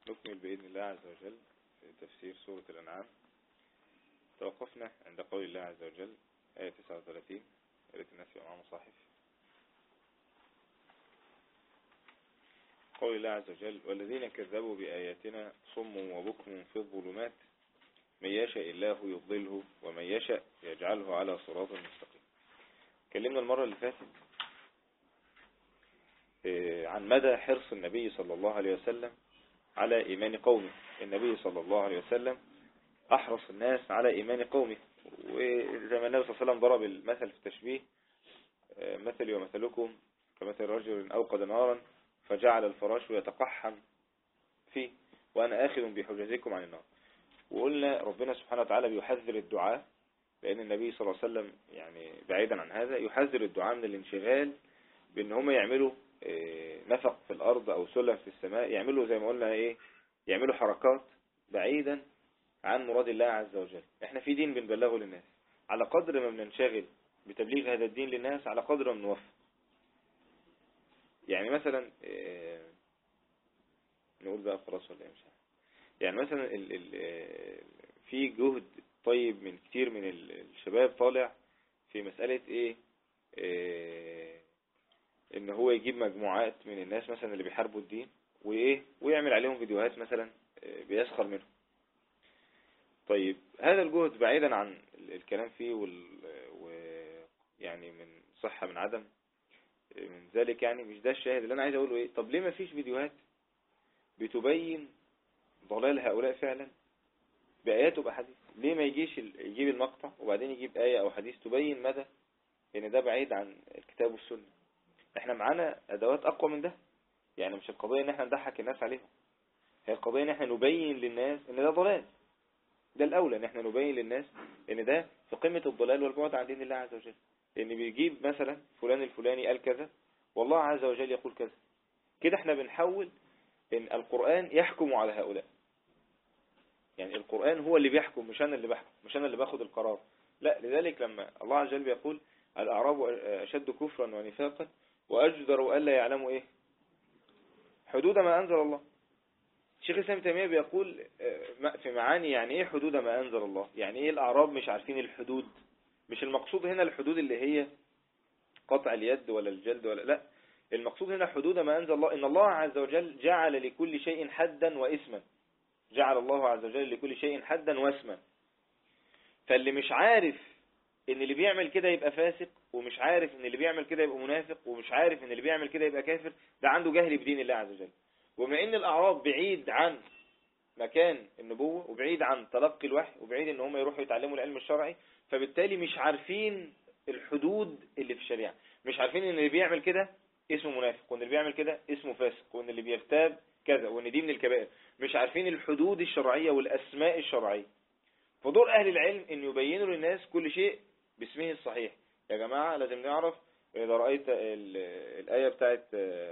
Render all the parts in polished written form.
نكمل بإذن الله عز وجل في تفسير سورة الأنعام. توقفنا عند قول الله عز وجل آية 39. يا ريت الناس يبقى معاهم مصاحف. قول الله عز وجل: والذين كذبوا بآياتنا صم وبكم في الظلمات من يشاء الله يضله ومن يشاء يجعله على صراط مستقيم. اتكلمنا المرة اللي فاتت عن مدى حرص النبي صلى الله عليه وسلم على إيمان قومه. النبي صلى الله عليه وسلم أحرص الناس على إيمان قومه، وزي ما النبي صلى الله عليه وسلم ضرب المثل في التشبيه: مثلي ومثلكم كمثل رجل أوقد نارا فجعل الفراش يتقحم فيه وأنا آخذ بحجزكم عن النار. وقلنا ربنا سبحانه وتعالى بيحذر الدعاء، لأن النبي صلى الله عليه وسلم يعني بعيدا عن هذا يحذر الدعاء من الانشغال بأن هم يعملوا نفق في الأرض أو سلم في السماء، يعملوا زي ما قلنا يعملوا حركات بعيدا عن مراد الله عز وجل. احنا في دين بنبلغه للناس، على قدر ما بننشغل بتبليغ هذا الدين للناس على قدر ما بنوفق. يعني مثلا نقول بقى خلاص ولا مش عارف. يعني مثلا في جهد طيب من كتير من الشباب طالع في مسألة ان هو يجيب مجموعات من الناس مثلا اللي بيحاربوا الدين ويعمل عليهم فيديوهات مثلا بيسخر منهم. طيب هذا الجهد بعيدا عن الكلام فيه يعني من صحة من عدم من ذلك، يعني مش ده الشاهد اللي انا عايز اقوله. طب ليه ما فيش فيديوهات بتبين ضلال هؤلاء فعلا بآيات وبحديث؟ ليه ما يجيب المقطع وبعدين يجيب آية او حديث تبين مدى ان ده بعيد عن الكتاب والسنة؟ احنا معانا ادوات اقوى من ده. يعني مش القضية ان احنا نضحك الناس عليهم، هي القضية ان احنا نبين للناس ان ده ضلال. ده الاولى ان احنا نبين للناس ان ده في قمة الضلال والبعد عن دين الله عز وجل. لان بيجيب مثلا فلان الفلاني قال كذا والله عز وجل يقول كذا، كده احنا بنحول ان القرآن يحكم على هؤلاء. يعني القرآن هو اللي بيحكم، مش انا اللي بحكم، مش انا اللي باخد القرار. لا، لذلك لما الله عز وجل بيقول الأعراب أشد كفرا ونفاقا وأجدر ألا يعلموا حدود ما أنزل الله. الشيخ الإسلام ابن تيمية بيقول في معاني يعني ايه حدود ما أنزل الله، يعني ايه الأعراب مش عارفين الحدود. مش المقصود هنا الحدود اللي هي قطع اليد ولا الجلد ولا لا، المقصود هنا حدود ما أنزل الله. إن الله عز وجل جعل لكل شيء حدا واسما، جعل الله عز وجل لكل شيء حدا واسما. فاللي مش عارف ان اللي بيعمل كده يبقى فاسق، ومش عارف ان اللي بيعمل كده يبقى منافق، ومش عارف ان اللي بيعمل كده يبقى كافر، ده عنده جهل بدين الله عز وجل. وبما ان الاعراب بعيد عن مكان النبوة وبعيد عن تلقي الوحي وبعيد ان هم يروحوا يتعلموا العلم الشرعي، فبالتالي مش عارفين الحدود اللي في الشريعة. مش عارفين ان اللي بيعمل كده اسمه منافق، وان اللي بيعمل كده اسمه فاسق، وان اللي بيغتاب كذا، وان دي من الكبائر. مش عارفين الحدود الشرعية والاسماء الشرعية. فدور اهل العلم ان يبينوا للناس كل شيء باسمه الصحيح. يا جماعة لازم نعرف، إذا رأيت الآية بتاعت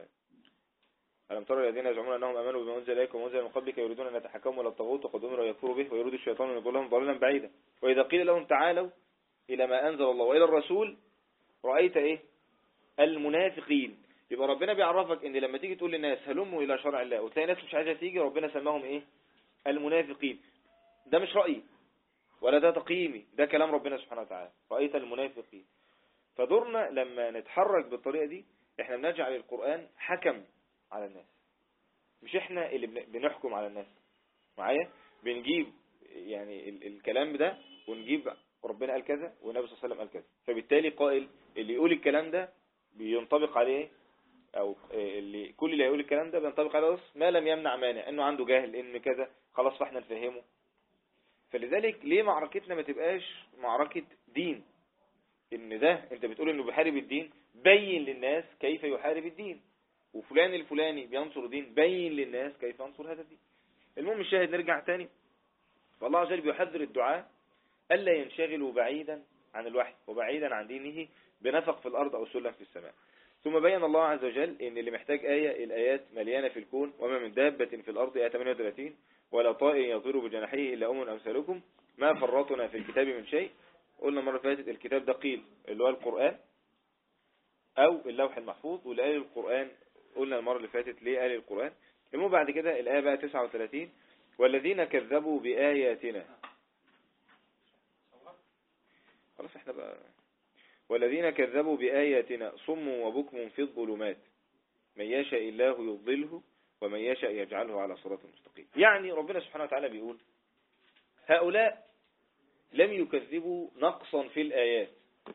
ألم ترى الذين يزعمون أنهم أمنوا بما أنزل إليكم وأنزل من قبلك يريدون أن يتحكموا إلى الطاغوت وقد أمروا يكفروا به ويريد الشيطان أن يضلهم ضلالا بعيدا وإذا قيل لهم تعالوا إلى ما أنزل الله وإلى الرسول رأيت المنافقين. يبقى ربنا بيعرفك إن لما تيجي تقول للناس هلموا إلى شرع الله وتلاقي ناس مش عايزة تيجي، ربنا سماهم المنافقين. ده مش رأيي ولا ده تقييمي، ده كلام ربنا سبحانه وتعالى، رأيت المنافقين. فدورنا لما نتحرك بالطريقة دي احنا بنجعل القرآن حكم على الناس، مش احنا اللي بنحكم على الناس. معايا؟ بنجيب يعني الكلام ده ونجيب ربنا قال كذا والنبي صلى الله عليه وسلم قال كذا، فبالتالي قائل اللي يقول الكلام ده بينطبق عليه، او كل اللي يقول الكلام ده بينطبق عليه بس ما لم يمنع مانع انه عنده جاهل ان كذا، خلاص فاحنا نفهمه. فلذلك ليه معركتنا ما تبقاش معركة دين؟ ان ده انت بتقول انه بيحارب الدين، بين للناس كيف يحارب الدين، وفلان الفلاني بينصر الدين، بين للناس كيف ينصر هذا الدين. المهم الشاهد نرجع تاني، فالله عز وجل بيحذر الدعاء ألا ينشغلوا بعيدا عن الوحي وبعيدا عن دينه بنفق في الأرض أو سلم في السماء. ثم بين الله عز وجل ان اللي محتاج الآيات مليانة في الكون، وما من دابة في الأرض آية 38 ولا طائر يطير بجناحيه إلا أمثالكم ما فرطنا في الكتاب من شيء. قلنا مرة فاتت الكتاب ده قيل اللي هو القرآن أو اللوح المحفوظ، والآية القرآن قلنا المرة اللي فاتت ليه آية القرآن. المهم شوف بعد كده الآية بقى 39 والذين كذبوا بآياتنا. خلاص احنا بقى والذين كذبوا بآياتنا صم وبكم في الظلمات من يشاء الله يضله ومن يشاء يجعله على صراط مستقيم. يعني ربنا سبحانه وتعالى بيقول هؤلاء لم يكذبوا نقصا في الآيات،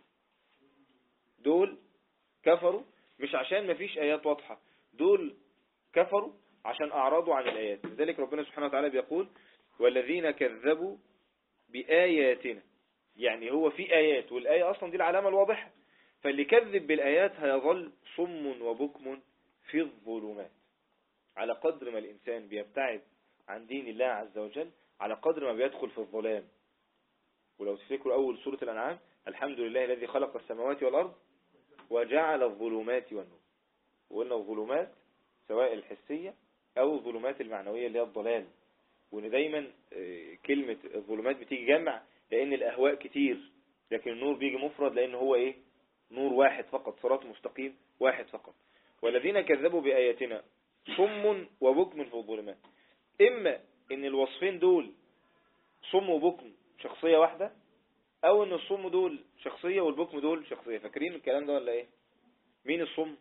دول كفروا مش عشان ما فيش آيات واضحة، دول كفروا عشان أعرضوا عن الآيات. لذلك ربنا سبحانه وتعالى بيقول والذين كذبوا بآياتنا، يعني هو في آيات والآية أصلا دي العلامة الواضحة، فاللي كذب بالآيات هيظل صم وبكم في الظلمات. على قدر ما الإنسان بيبتعد عن دين الله عز وجل على قدر ما بيدخل في الظلام. ولو تفكروا أول سورة الأنعام الحمد لله الذي خلق السماوات والأرض وجعل الظلمات والنور، وقلنا الظلمات سواء الحسية أو الظلمات المعنوية اللي هي الضلال. وإن دايما كلمة الظلمات بتيجي جمع لأن الأهواء كتير، لكن النور بيجي مفرد لأن هو إيه؟ نور واحد فقط، صراط مستقيم واحد فقط. والذين كذبوا بآياتنا صم وبكم في الظلمات، إما إن الوصفين دول صم وبكم شخصية واحدة، أو إن الصم دول شخصية والبكم دول شخصية. فاكرين الكلام ده ولا إيه؟ مين الصم؟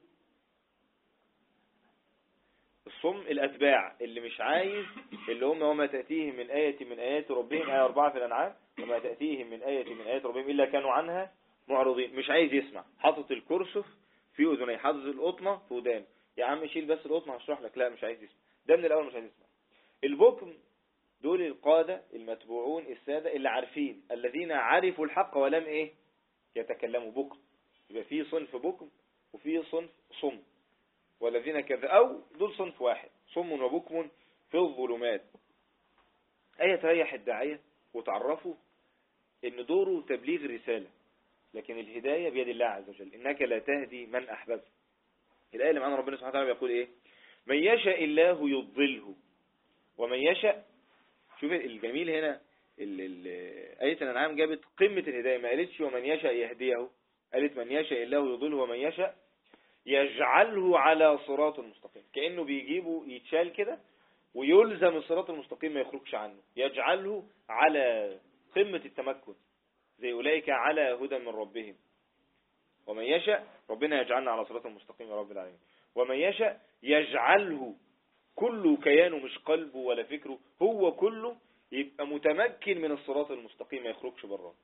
الصم الأتباع اللي مش عايز، اللي هم وما تأتيهم من آية من آيات ربهم، آية 4 في الأنعام، وما تأتيهم من آية من آيات ربهم إلا كانوا عنها معرضين. مش عايز يسمع، حاطط الكرسف في أذنيه، حاطط القطمة في ودانه، يا عم شيل بس القطمة هشرح لك، لا مش عايز يسمع، ده من الأول مش عايز يسمع. البكم دول القادة المتبوعون السادة اللي عارفين، الذين عرفوا الحق ولم إيه يتكلموا. بكم يبقى في صنف بكم وفي صنف صم. والذين كذبوا أو دول صنف واحد صم وبكم في الظلمات. آية تريح الداعية وتعرفوا إن دوره تبليغ رسالة، لكن الهداية بيد الله عز وجل، إنك لا تهدي من أحببت. الآية اللي معنا ربنا سبحانه وتعالى بيقول إيه؟ من يشاء الله يضله ومن يشاء. شوف الجميل هنا، آية الأنعام جابت قمة الهداية، ما قالتش ومن يشاء يهديه، قالت من يشاء الله يضله ومن يشاء يجعله على صراط المستقيم. كأنه بيجيبه يتشال كده ويلزم الصراط المستقيم ما يخرجش عنه، يجعله على قمة التمكن زي أولئك على هدى من ربهم. ومن يشاء ربنا يجعلنا على صراط المستقيم يا رب العالمين. ومن يشاء يجعله كله كيانه، مش قلبه ولا فكره، هو كله يبقى متمكن من الصراط المستقيم ما يخرجش بره.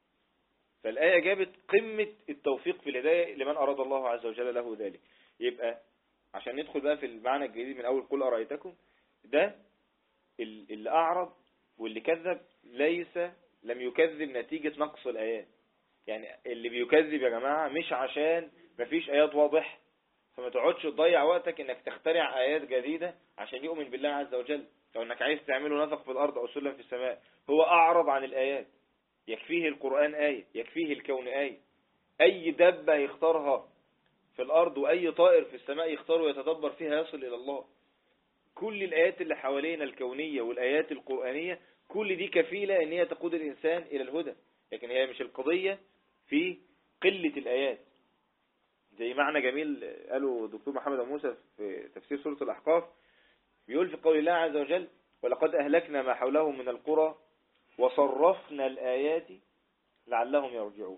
فالآية جابت قمة التوفيق في الهداية لمن أراد الله عز وجل له ذلك. يبقى عشان ندخل بقى في المعنى الجديد من أول قل أرأيتكم، ده اللي أعرض واللي كذب لم يكذب نتيجة نقص الآيات. يعني اللي بيكذب يا جماعة مش عشان مفيش آيات واضحة، فما تقعدش تضيع وقتك انك تخترع آيات جديدة عشان يؤمن بالله عز وجل، لو انك عايز تعمله نفق في الأرض أو سلم في السماء. هو أعرض عن الآيات، يكفيه القرآن آية، يكفيه الكون آية. أي دبة يختارها في الأرض وأي طائر في السماء يختاره يتدبر فيها يصل إلى الله. كل الآيات اللي حوالينا الكونية والآيات القرآنية كل دي كفيلة ان هي تقود الإنسان إلى الهدى، لكن هي مش القضية في قلة الآيات. زي معنى جميل قاله دكتور محمد موسى في تفسير سورة الأحقاف، بيقول في قول الله عز وجل ولقد أهلكنا ما حولهم من القرى وصرفنا الآيات لعلهم يرجعون.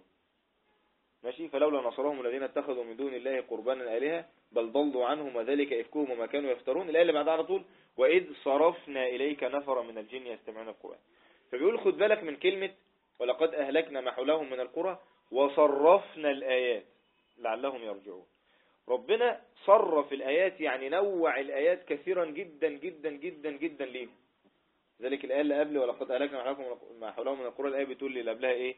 ماشي، فلولا نصرهم الذين اتخذوا من دون الله قربانا آلهة بل ضلوا عنهم وذلك إفكهم وما كانوا يفترون. الآية اللي بعدها على طول وإذ صرفنا إليك نفرا من الجن يستمعون القرآن. فبيقول خد بالك من كلمة ولقد أهلكنا ما حولهم من القرى وصرفنا الآيات لعلهم يرجعون. ربنا صرف الآيات يعني نوع الآيات كثيرا جدا جدا جدا جدا ليهم. ذلك الآية اللي قبل ولقد أهلكنا ما حولهم من القرى، الآية بتقول اللي قبلها إيه؟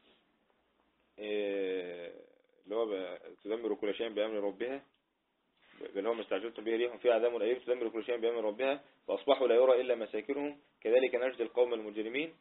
اللي هو تدمر كل شيء بأمر ربها بل هو مستعجلتم به ريح فيها عذاب أليم تدمر كل شيء بأمر ربها فأصبحوا لا يرى إلا مساكنهم كذلك نجزي القوم المجرمين.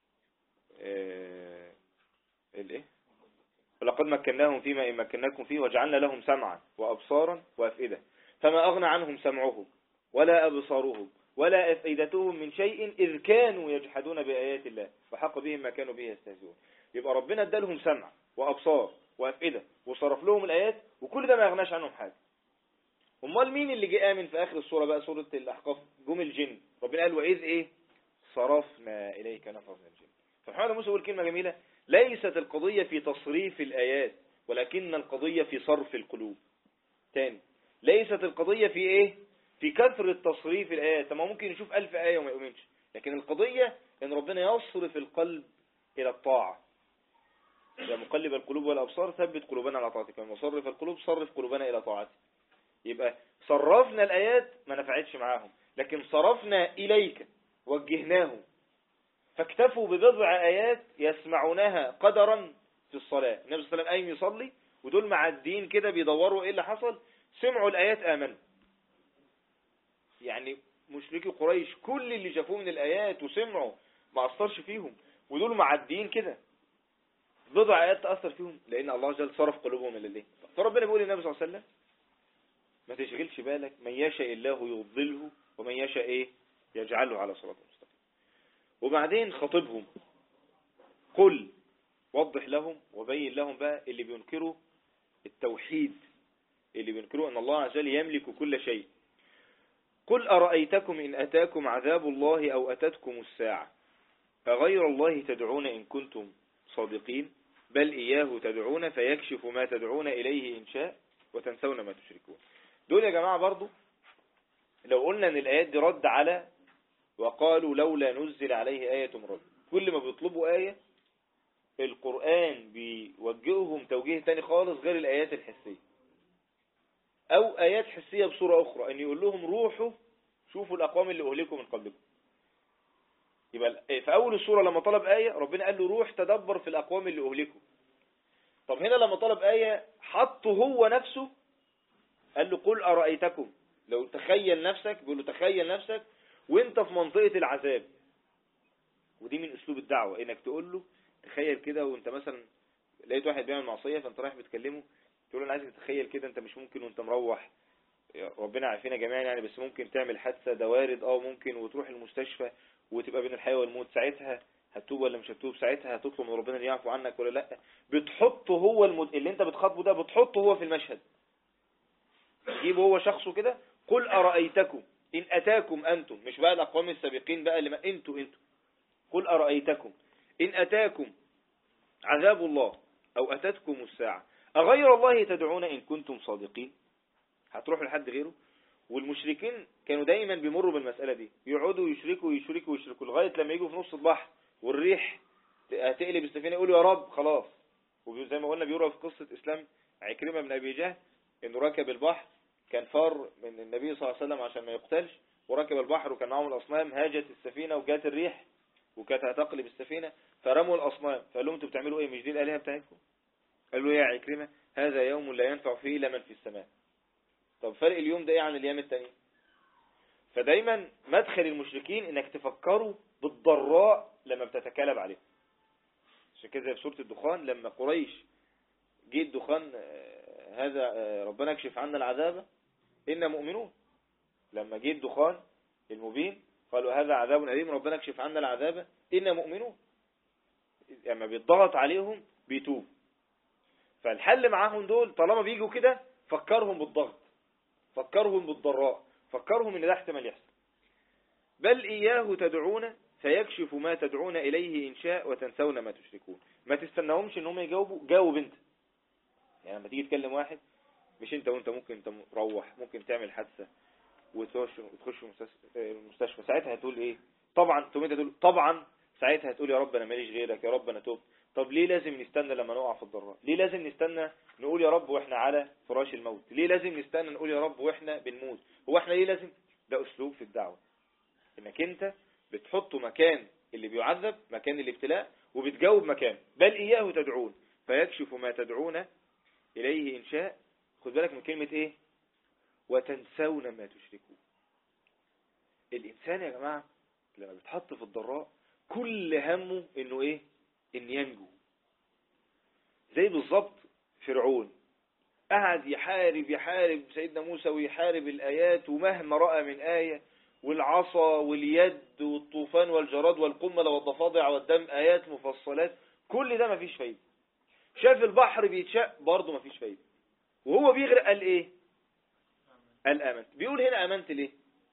الايه ولقد مكناهم فيما إن مكناكم فيه وجعلنا لهم سمعا وأبصارا وأفئدة فما أغنى عنهم سمعهم ولا أبصارهم ولا أفئدتهم من شيء إذ كانوا يجحدون بآيات الله وحق بهم ما كانوا به يستهزئون. يبقى ربنا ادالهم سمع وأبصار وأفئدة وصرف لهم الآيات وكل ده ما يغناش عنهم حاجة. امال مين اللي جه امن في اخر السورة بقى، سورة الاحقاف؟ جم الجن. ربنا قال واذ ايه صرفنا اليك نفر من الجن. فسبحان الله موسى يقول كلمة جميلة: ليست القضية في تصريف الآيات ولكن القضية في صرف القلوب. تاني، ليست القضية في ايه، في كثرة تصريف الآيات. ما ممكن يشوف 1000 آية وما يؤمنش، لكن القضية ان ربنا يصرف القلب الى الطاعة. يا مقلب القلوب والأبصار ثبت قلوبنا على طاعتك، يا مصرف القلوب صرف قلوبنا الى طاعتك. يبقى صرفنا الآيات ما نفعتش معاهم، لكن صرفنا إليك وجهناهم فاكتفوا ببضع آيات يسمعونها قدرا في الصلاة. النبي صلى الله عليه وسلم قايم يصلي ودول معديين كده بيدوروا ايه اللي حصل، سمعوا الآيات آمنوا. يعني مشركي قريش كل اللي شافوه من الآيات وسمعوا ما أثرش فيهم، ودول معديين كده بضع آيات تأثر فيهم، لأن الله عز وجل صرف قلوبهم إلى الله. فربنا بيقول للنبي صلى الله عليه وسلم ما تشغلش بالك، من يشاء الله يضلله ومن يشاء ايه يجعله على صراط مستقيم. وبعدين خاطبهم، قل، وضح لهم وبين لهم بقى اللي بينكروا التوحيد، اللي بينكروا ان الله عز وجل يملك كل شيء. قل أرأيتكم إن أتاكم عذاب الله أو أتتكم الساعة أغير الله تدعون إن كنتم صادقين بل إياه تدعون فيكشف ما تدعون إليه إن شاء وتنسون ما تشركون. دول يا جماعة برضو لو قلنا ان الآيات دي رد على وقالوا لولا نزل عليه آية من رب، كل ما بيطلبوا آية القرآن بيوجههم توجيه تاني خالص غير الآيات الحسية، أو آيات حسية بصورة أخرى، أن يقول لهم روحوا شوفوا الأقوام اللي أهلكم من قبلكم. يبقى في أول السورة لما طلب آية ربنا قال له روح تدبر في الأقوام اللي أهلكم. طب هنا لما طلب آية حطه هو نفسه، قال له قل أرأيتكم، لو تخيل نفسك، بيقول له تخيل نفسك وانت في منطقة العذاب. ودي من أسلوب الدعوة، إنك تقول له تخيل كده وانت مثلا لقيت واحد بيعمل معصية فانت رايح بتكلمه تقول له انا عايزك تتخيل كده انت مش ممكن وانت مروح، ربنا عارفينها جميعا يعني، بس ممكن تعمل حادثة، ده وارد ممكن، وتروح المستشفى وتبقى بين الحياة والموت. ساعتها هتتوب ولا مش هتتوب؟ ساعتها هتطلب من ربنا ان يعفو عنك ولا لا؟ بتحطه هو اللي انت بتخاطبه ده بتحطه هو في المشهد، تجيبه هو شخصه كده. قل أرأيتكم إن أتاكم أنتم، مش بقى الأقوام السابقين بقى اللي ما انتوا قل أرأيتكم إن أتاكم عذاب الله أو أتتكم الساعة أغير الله تدعون إن كنتم صادقين. هتروحوا لحد غيره؟ والمشركين كانوا دايما بيمروا بالمسألة دي، يقعدوا يشركوا لغاية لما يجوا في نص البحر والريح تقلب السفينة يقولوا يا رب خلاص. وزي ما قلنا بيقولوا في قصة إسلام عكرمة بن أبي جهل إنه ركب البحر، كان فار من النبي صلى الله عليه وسلم عشان ما يقتلش، وركب البحر وكان معهم الأصنام، هاجت السفينة وجات الريح وكانت هتقلب السفينة، فرموا الأصنام. فقال لهم انتوا بتعملوا ايه؟ مش دي الآلهة بتاعتكم؟ قالوا يا عكرمة هذا يوم لا ينفع فيه إلا من في السماء. طب فرق اليوم ده ايه عن الأيام التانية؟ فدايما مدخل المشركين انك تفكروا بالضراء لما بتتكالب عليه. عشان كده زي في سورة الدخان لما قريش جه الدخان هذا ربنا يكشف عنا العذاب إنا مؤمنون، لما جه الدخان المبين قالوا هذا عذاب أليم ربنا يكشف عنا العذاب إنا مؤمنون. لما بيتضغط عليهم بيتوب. فالحل معاهم دول طالما بيجوا كده فكرهم بالضغط، فكرهم بالضراء، فكرهم ان ده احتمال يحصل. بل إياه تدعون فيكشف ما تدعون إليه إن شاء وتنسون ما تشركون. ما تستناهمش ان هم يجاوبوا، جاوب انت. يعني لما تيجي تكلم واحد مش انت وانت ممكن انت مروح ممكن تعمل حادثة وتخش المستشفى، ساعتها هتقول ايه؟ طبعا تقوم انت تقول طبعا، ساعتها هتقول يا رب انا ماليش غيرك، يا رب انا توب. طب ليه لازم نستنى لما نقع في الضراء؟ ليه لازم نستنى نقول يا رب واحنا على فراش الموت؟ ليه لازم نستنى نقول يا رب واحنا بنموت؟ هو احنا ليه لازم؟ ده اسلوب في الدعوة، انك انت بتحطه مكان اللي بيعذب، مكان الابتلاء، وبتجاوب مكان. بل إياه تدعون فيكشف ما تدعون إليه إن شاء. خد بالك من كلمة ايه؟ وتنسون ما تشركون. الإنسان يا جماعة لما بيتحط في الضراء كل همه انه ايه؟ ان ينجو. زي بالظبط فرعون قعد يحارب سيدنا موسى ويحارب الآيات، ومهما رأى من آية، والعصا واليد والطوفان والجراد والقمل والضفادع والدم آيات مفصلات، كل ده مفيش فايدة. شاف البحر بيتشق برضه مفيش فايدة. وهو بيغرق قال ايه؟ قال آمنت. بيقول هنا آمنت ليه؟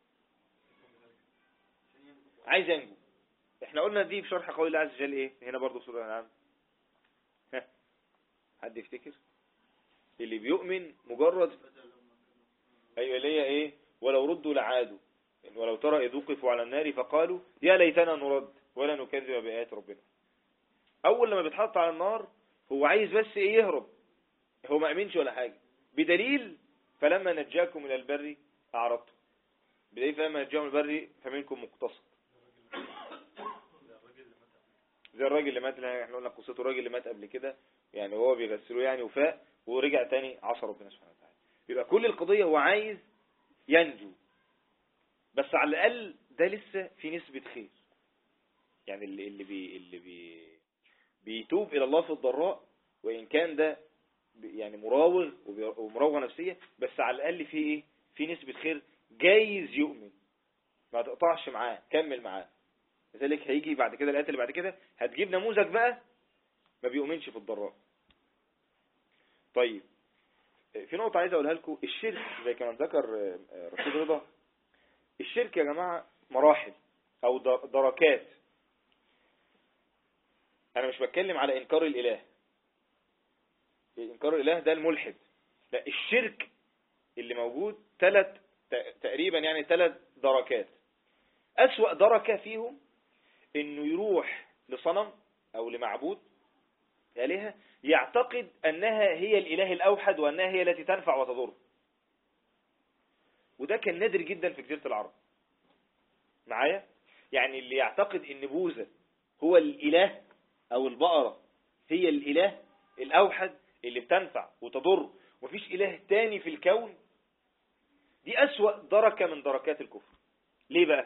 عايز ينجو. احنا قلنا دي في شرح قول الله عز وجل ايه هنا برضو سورة الأنعام. ها حد يفتكر؟ اللي بيؤمن مجرد ايوه اللي هي ايه ولو ردوا لعادوا، ولو ترى إذ وقفوا على النار فقالوا يا ليتنا نرد ولا نكذب بآيات ربنا. اول لما بيتحط على النار هو عايز بس ايه يهرب، هو ما امنش ولا حاجة، بدليل فلما نجاكم الى البر اعرضتم، بدليل فلما نجاكم البر فمنكم مقتصد. زي الراجل اللي مات، احنا قلنا قصته، الراجل اللي مات قبل كده يعني وهو بيغسلوه يعني وفاق ورجع تاني عصى ربنا سبحانه وتعالى. يبقى كل القضية هو عايز ينجو، بس على الاقل ده لسه في نسبة خير. يعني اللي بيتوب الى الله في الضراء، وان كان ده يعني مراوغ ومراوغة نفسية، بس على الاقل في ايه في نسبة خير، جايز يؤمن، ما تقطعش معاه، كمل معاه. لذلك هيجي بعد كده الآيات اللي بعد كده هتجيب نموذج بقى ما بيؤمنش في الضراء. طيب في نقطة عايز اقولها لكم، الشرك زي كما ذكر رشيد رضا، الشرك يا جماعة مراحل او دركات. انا مش بتكلم على انكار الاله، انكار الاله ده الملحد، لا الشرك اللي موجود تقريبا يعني 3 دركات. اسوأ دركة فيهم انه يروح لصنم او لمعبود آلهة يعتقد انها هي الاله الاوحد وانها هي التي تنفع وتضر. وده كان نادر جدا في جزيرة العرب معايا. يعني اللي يعتقد ان بوذا هو الاله او البقرة هي الاله الاوحد اللي بتنفع وتضر ومفيش اله تاني في الكون، دي اسوأ دركة من دركات الكفر. ليه بقى؟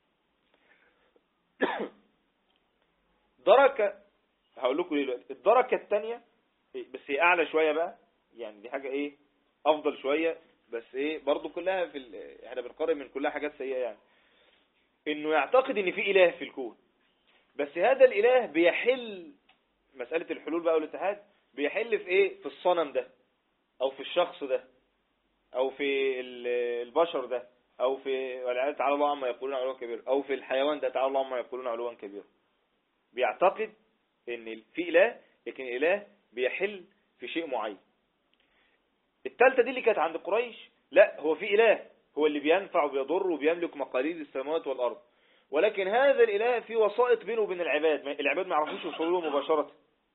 دركة هقول لكم ليه دلوقتي. الدركة الثانية بس هي اعلى شوية بقى، يعني دي حاجة ايه افضل شوية، بس ايه برضو كلها احنا بنقارن من كلها حاجات سيئة. يعني انه يعتقد ان في اله في الكون، بس هذا الاله بيحل مسألة الحلول بقى والاتحاد، بيحل في ايه في الصنم ده او في الشخص ده او في البشر ده او في والعياذ تعالى الله عما يقولون علوا كبير، او في الحيوان ده تعالى الله عما يقولون علوا كبير. بيعتقد ان في اله، لكن الاله بيحل في شيء معين. الثالثه دي اللي كانت عند قريش، لا هو في اله هو اللي بينفع وبيضر وبيملك مقاليد السماوات والارض، ولكن هذا الاله في وسائط بينه وبين العباد، العباد ما يعرفوش يوصلوا له مباشره.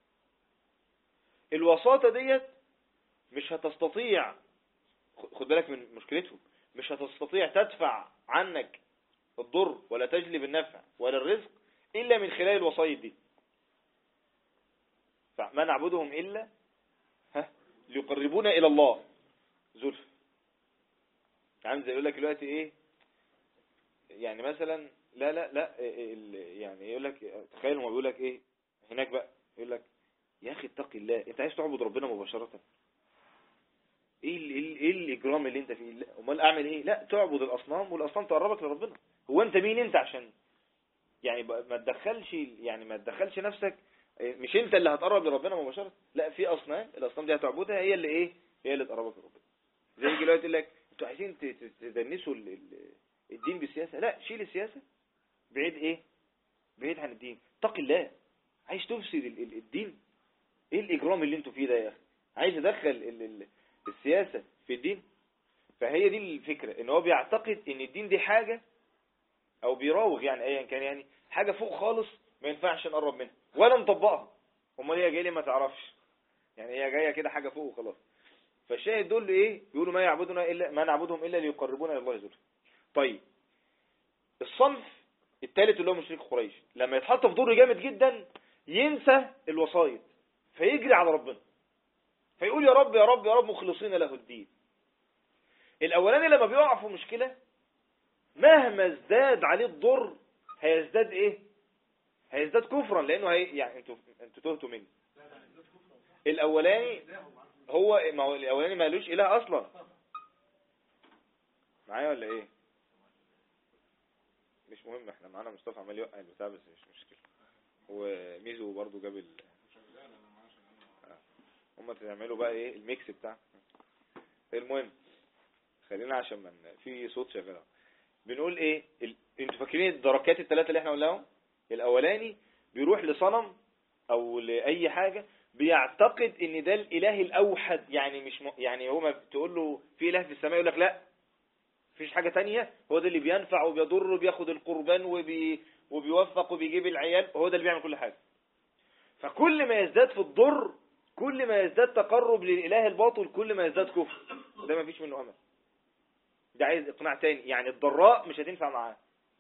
الوساطه ديت مش هتستطيع، خد بالك من مشكلتهم، مش هتستطيع تدفع عنك الضر ولا تجلب النفع ولا الرزق إلا من خلال الوسائط دي. فما نعبدهم إلا ليقربونا إلى الله زلف. عامل زي يقول لك دلوقتي إيه، يعني مثلا لا يعني يقول لك تخيل هو بيقول لك إيه هناك بقى، يقول لك يا أخي اتق الله، أنت عايز تعبد ربنا مباشرة، ايه الاجرام اللي انت فيه؟ امال اعمل ايه؟ لا تعبد الاصنام والاصنام تقربك لربنا. هو انت مين انت عشان يعني ما تدخلش نفسك، مش انت اللي هتقرب لربنا مباشرة، لا في اصنام، الاصنام دي هتعبدها هي اللي ايه، هي اللي تقربك لربنا. زي يجي دلوقتي يقول لك انتوا عايزين تدنسوا الدين بالسياسة، لا شيل السياسة، بعيد ايه، بعيد عن الدين، اتق الله. عايز تفسد الدين، ايه الاجرام اللي انتوا فيه ده يا اخي؟ عايز ادخل السياسة في الدين؟ فهي دي الفكرة، ان هو بيعتقد ان الدين دي حاجة، او بيراوغ يعني ايا كان، يعني حاجة فوق خالص ما ينفعش نقرب منها ولا نطبقها. امال هي جايه ليه ما تعرفش، يعني هي جايه كده حاجة فوق وخلاص. فالشاهد دول ايه بيقولوا ما نعبدهم الا ليقربونا الى الله زلفى. طيب الصنف الثالث اللي هو مشرك قريش، لما يتحط في ضر جامد جدا ينسى الوسائط فيجري على ربنا، فيقول يا رب يا رب يا رب مخلصين له الدين. الاولاني لما بيقع في مشكلة مهما ازداد عليه الضر هيزداد ايه، هيزداد كفرا، لانه يعني انتوا تهتوا مني. الاولاني ما هو الاولاني مالوش اله اصلا، معايا ولا ايه؟ مش مهم، احنا معانا مصطفى عمال يوقع البتاع بس مش مشكلة، وميزو برضو جاب هم تعملوا بقى ايه الميكس بتاع. المهم خلينا عشان من في صوت شغال. بنقول ايه انتوا فاكرين الدركات الثلاثه اللي احنا قلناهم؟ الاولاني بيروح لصنم او لاي حاجه بيعتقد ان ده الاله الاوحد، يعني مش يعني هو ما تقول له في اله في السماء يقول لك لا مفيش حاجه تانية، هو ده اللي بينفع وبيضر وبياخد القربان وبيوفق وبيجيب العيال، هو ده اللي بيعمل كل حاجه. فكل ما يزداد في الضر كل ما يزداد تقرب للاله الباطل كل ما يزداد كفر، ده ما فيش منه امل. ده عايز اقناع تاني، يعني الضراء مش هتنفع معاه،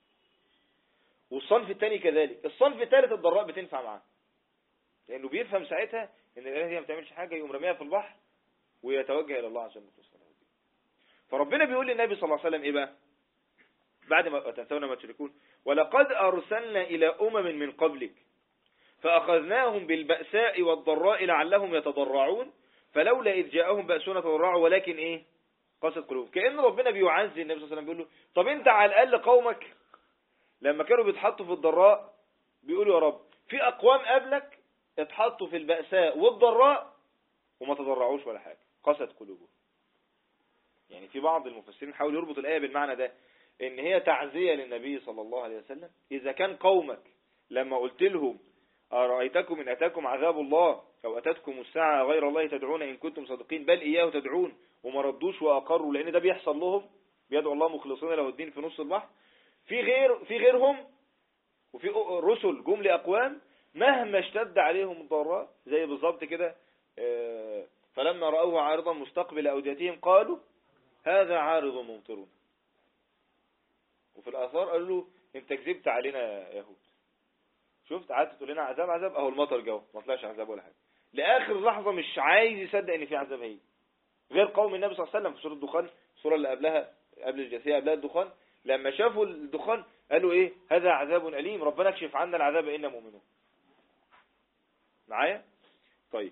والصنف التاني كذلك. الصنف الثالث الضراء بتنفع معاه، لانه بيفهم ساعتها ان الاله دي ما بتعملش حاجه، يقوم رميها في البحر ويتوجه الى الله عز وجل. فربنا بيقول للنبي صلى الله عليه وسلم ايه بقى بعد ما تنسون ما تشركون؟ ولقد ارسلنا الى من قبلك فاخذناهم بالبأساء والضراء لعلهم يتضرعون فلولا اذ جاءهم بأسنا تضرعوا ولكن ايه قست قلوب. كأن ربنا بيعزي النبي صلى الله عليه وسلم بيقول له طب انت على الاقل قومك لما كانوا بيتحطوا في الضراء بيقولوا يا رب، في اقوام قبلك اتحطوا في البأساء والضراء وما تضرعوش ولا حاجه قست قلوبهم. يعني في بعض المفسرين حاول يربط الآية بالمعنى ده، ان هي تعزية للنبي صلى الله عليه وسلم. اذا كان قومك لما قلت لهم أرأيتكم إن أتاكم عذاب الله أو أتتكم الساعة غير الله تدعون إن كنتم صادقين بل إياه تدعون وما ردوش وأقروا، لأن ده بيحصل لهم، بيدعو الله مخلصين له الدين في نص البحر. في غيرهم وفي رسل جم لأقوام مهما اشتد عليهم الضراء زي بالظبط كده، فلما رأوه عارضا مستقبل أوديتهم قالوا هذا عارض ممطرون. وفي الآثار قالوا له انت كذبت علينا يا يهود، شفت قعدت تقول لنا عذاب اهو المطر جو ما طلعش عذاب ولا حاجه. لاخر لحظه مش عايز يصدق ان في عذاب هيجي. غير قوم النبي صلى الله عليه وسلم في سوره الدخان، السوره اللي قبلها قبل الجاثيه قبلها الدخان، لما شافوا الدخان قالوا ايه هذا عذاب اليم ربنا اكشف عنا العذاب انا مؤمنون. معايا؟ طيب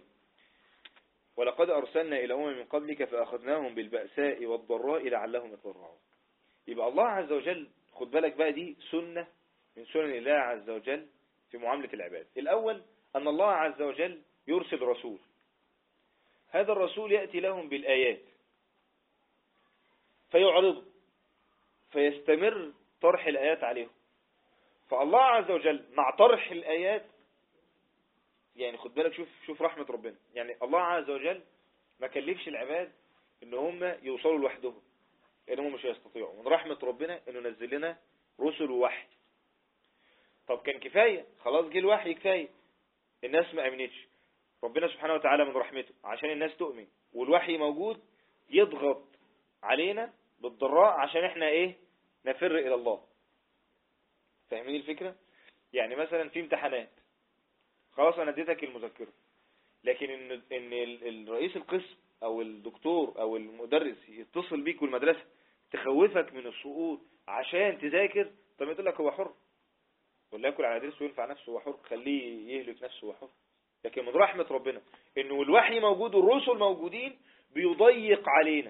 ولقد ارسلنا الى من قبلك فاخذناهم بالبأساء والضراء لعلهم يتضرعون. يبقى الله عز وجل خد بالك بقى دي سنه من سنن الله عز وجل في معاملة العباد. الأول أن الله عز وجل يرسل رسول، هذا الرسول يأتي لهم بالآيات فيعرض فيستمر طرح الآيات عليهم. فالله عز وجل مع طرح الآيات يعني خد بالك شوف رحمة ربنا، يعني الله عز وجل ما كلفش العباد ان هم يوصلوا لوحدهم لأنهم مش هيستطيعوا. من رحمة ربنا انه نزل لنا رسل ووحي. طب كان كفاية خلاص جه الوحي كفاية، الناس ما امنتش، ربنا سبحانه وتعالى من رحمته عشان الناس تؤمن والوحي موجود يضغط علينا بالضراء عشان احنا ايه نفر الى الله. فاهمين الفكرة؟ يعني مثلا في امتحانات خلاص انا اديتك المذكرة، لكن ان الرئيس القسم او الدكتور او المدرس يتصل بيك والمدرسة تخوفك من السقوط عشان تذاكر، طب يقول لك هو حر ولا ياكل على درسه وينفع نفسه هو حر، خليه يهلك نفسه هو حر. لكن من رحمة ربنا انه الوحي موجود والرسل موجودين بيضيق علينا.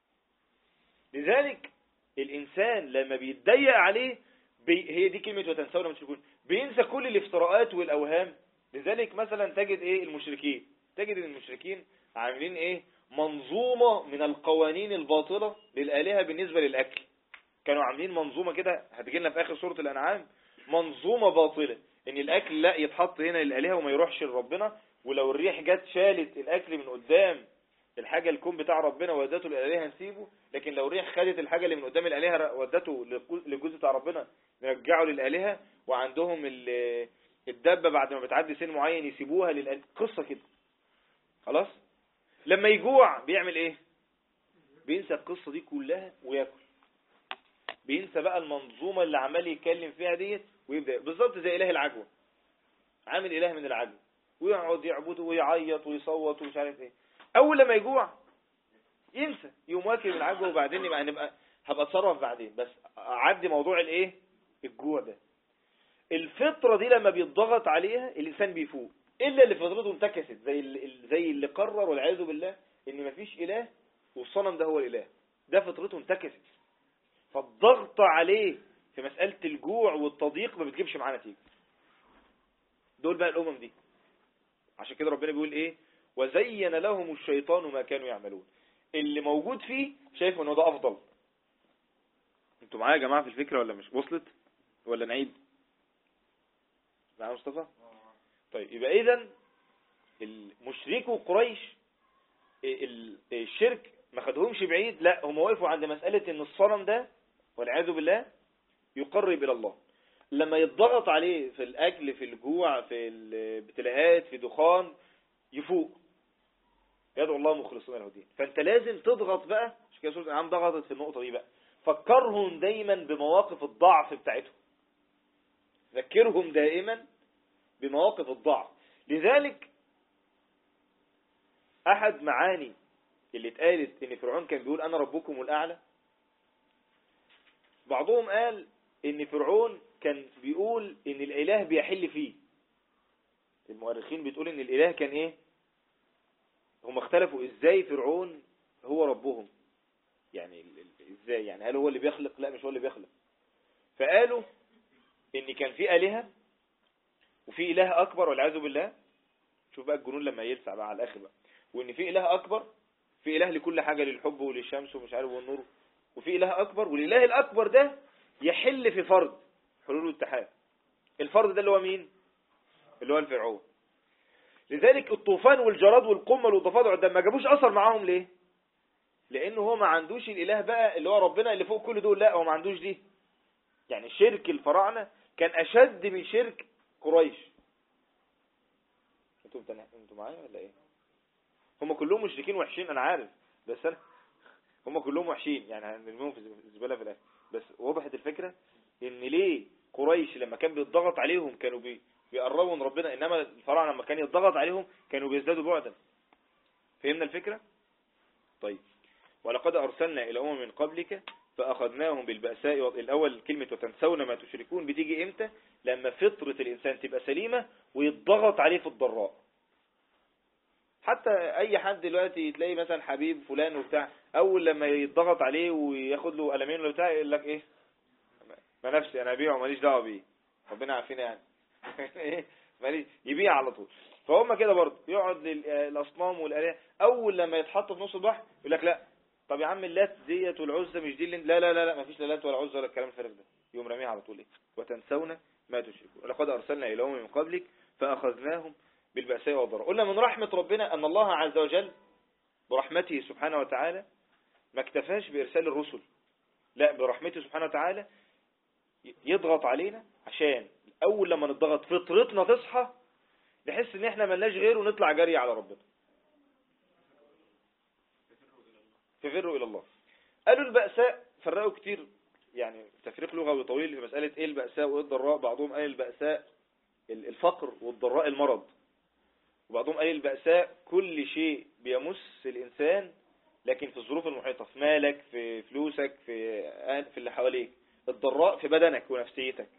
لذلك الانسان لما بيتضيق عليه هي دي كلمة وتنسون ما تشركون، بينسى كل الافتراءات والاوهام. لذلك مثلا تجد ايه المشركين، تجد المشركين عاملين ايه منظومة من القوانين الباطلة للآلهة بالنسبة للأكل. كانوا عاملين منظومة كده هتجي لنا في آخر سورة الأنعام، منظومة باطلة ان الاكل لا يتحط هنا للآلهة وما يروحش لربنا، ولو الريح جت شالت الاكل من قدام الحاجة الكون بتاع ربنا ودته للآلهة نسيبه، لكن لو الريح خدت الحاجة اللي من قدام الآلهة ودته للجزء بتاع ربنا نرجعه للآلهة. وعندهم الدابة بعد ما بتعدي سن معين يسيبوها للآلهة. قصة كده خلاص. لما يجوع بيعمل ايه؟ بينسى القصة دي كلها وياكل، بينسى بقى المنظومة اللي عمال يتكلم فيها ديت ويبدأ بالظبط زي إله العجوة، عامل إله من العجوة ويقعد يعبده ويعيط ويصوت ومش عارف ايه. أول لما يجوع ينسى يوم واكل العجوة وبعدين هبقى اتصرف بعدين، بس أعدي موضوع الايه الجوع ده. الفطرة دي لما بيتضغط عليها الإنسان بيفوق، إلا اللي فطرته انتكست زي اللي قرر والعياذ بالله إن مفيش إله والصنم ده هو الإله، ده فطرته انتكست. فالضغط عليه في مسألة الجوع والتضييق ما بتجيبش معاه نتيجة. دول بقى الأمم دي. عشان كده ربنا بيقول إيه وزين لهم الشيطان ما كانوا يعملون. اللي موجود فيه شايف انه ده افضل. انتوا معايا يا جماعة في الفكرة ولا مش وصلت ولا نعيد؟ معايا مصطفى؟ طيب يبقى اذا المشركو قريش الشرك ما خدهمش بعيد، لا هم وقفوا عند مسألة ان الصنم ده والعياذ بالله يقرب الى الله. لما يتضغط عليه في الاكل، في الجوع، في الابتلاءات، في دخان، يفوق يدعو الله مخلصين له الدين. فانت لازم تضغط بقى، مش كده سورة الأنعام ضغطت في النقطة دي بقى، فكرهم دايما بمواقف الضعف بتاعتهم، ذكرهم دائما بمواقف الضعف. لذلك احد معاني اللي اتقالت ان فرعون كان بيقول انا ربكم الاعلى، بعضهم قال ان فرعون كان بيقول ان الاله بيحل فيه. المؤرخين بتقول ان الاله كان ايه، هم اختلفوا ازاي فرعون هو ربهم، يعني ازاي، يعني هل هو اللي بيخلق؟ لا مش هو اللي بيخلق. فقالوا ان كان في آلهة وفي اله اكبر والعياذ بالله. شوف بقى الجنون لما يلسع بقى على الاخر بقى، وان في اله اكبر، في اله لكل حاجة، للحب وللشمس ومش عارف والنور، وفي اله اكبر، والاله الاكبر ده يحل في فرد، حلول واتحاد. الفرد ده اللي هو مين؟ اللي هو الفرعون. لذلك الطوفان والجراد والقمل والضفادع ده ما جابوش اثر معاهم ليه؟ لانه هو ما عندوش الاله بقى اللي هو ربنا اللي فوق كل دول، لا هو ما عندوش دي. يعني شرك الفراعنة كان اشد من شرك قريش. انتوا معايا ولا ايه؟ هم كلهم مشركين وحشين انا عارف، بس انا هم كلهم وحشين يعني هنرميهم في الزبالة في الاخر. بس وضحت الفكرة ان ليه قريش لما كان بيتضغط عليهم كانوا بيقربوا من ربنا، انما الفراعنة لما كان يتضغط عليهم كانوا بيزدادوا بعدا. فهمنا الفكرة؟ طيب. ولقد أرسلنا إلى أمم من قبلك فأخذناهم بالبأساء. الأول كلمة وتنسون ما تشركون بتيجي إمتى؟ لما فطرة الإنسان تبقى سليمة ويتضغط عليه في الضراء. حتى أي حد دلوقتي تلاقي مثلا حبيب فلان وبتاع، أول لما يتضغط عليه وياخد له ألمين ولا بتاع يقول لك إيه؟ ما نفسي أنا أبيعه ماليش دعوة بيه، ربنا عارفين يعني. إيه؟ ماليش يبيع على طول. فهم كده برضه يقعد الأصنام والآلهة أول لما يتحط في نص البحر يقول لك لا، طب يا عم اللات ديت والعزة مش دي اللي لا لا لا لا، ما فيش لا لات ولا عزة ولا الكلام الفارغ ده، يوم رميها على طول. ايه وتنسون ما تشركون. ولقد ارسلنا الى امم من قبلك فاخذناهم بالبأساء والضراء. قلنا من رحمة ربنا ان الله عز وجل برحمته سبحانه وتعالى ما اكتفاش بارسال الرسل، لا برحمته سبحانه وتعالى يضغط علينا عشان اول لما نضغط فطرتنا تصحى نحس ان احنا ملناش غيره ونطلع جري على ربنا. ففروا إلى الله. قالوا البأساء فرقوا كتير، يعني تفريق لغوي طويل في مسألة ايه البأساء وايه الضراء. بعضهم قال البأساء الفقر والضراء المرض، وبعضهم قال البأساء كل شيء بيمس الإنسان لكن في الظروف المحيطة، في مالك، في فلوسك، في اللي حواليك. الضراء في بدنك ونفسيتك،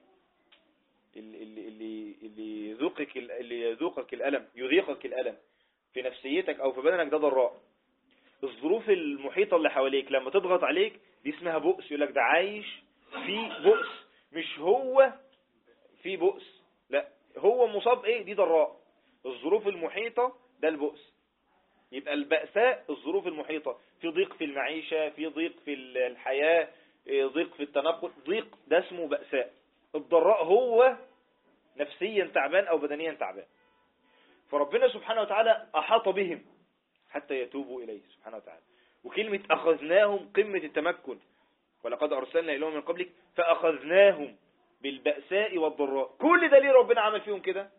اللي يذوقك الألم، يذيقك الألم في نفسيتك أو في بدنك، ده ضراء. الظروف المحيطة اللي حواليك لما تضغط عليك دي اسمها بؤس. يقول لك ده عايش في بؤس، مش هو في بؤس، لا هو مصاب ايه، دي ضراء. الظروف المحيطة ده البؤس. يبقى البأساء الظروف المحيطة، في ضيق في المعيشة، في ضيق في الحياة، ضيق في التنقل، ضيق ده اسمه بأساء. الضراء هو نفسيا تعبان او بدنيا تعبان. فربنا سبحانه وتعالى أحاط بهم حتى يتوبوا إليه سبحانه وتعالى. وكلمة أخذناهم قمة التمكن. ولقد أرسلنا إليهم من قبلك فأخذناهم بالبأساء والضراء. كل ده ليه ربنا عمل فيهم كده؟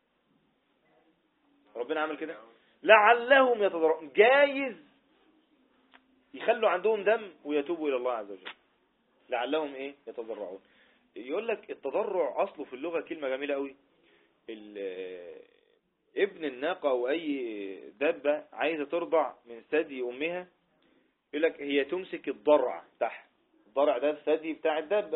ربنا عمل كده لعلهم يتضرعون، جايز يخلوا عندهم دم ويتوبوا إلى الله عز وجل. لعلهم إيه يتضرعون. يقول لك التضرع أصله في اللغة كلمة جميلة قوي. ابن الناقة أو أي دابة عايزة ترضع من ثدي أمها، يقول لك هي تمسك الضرع تحت. الضرع ده الثدي بتاع الدابة.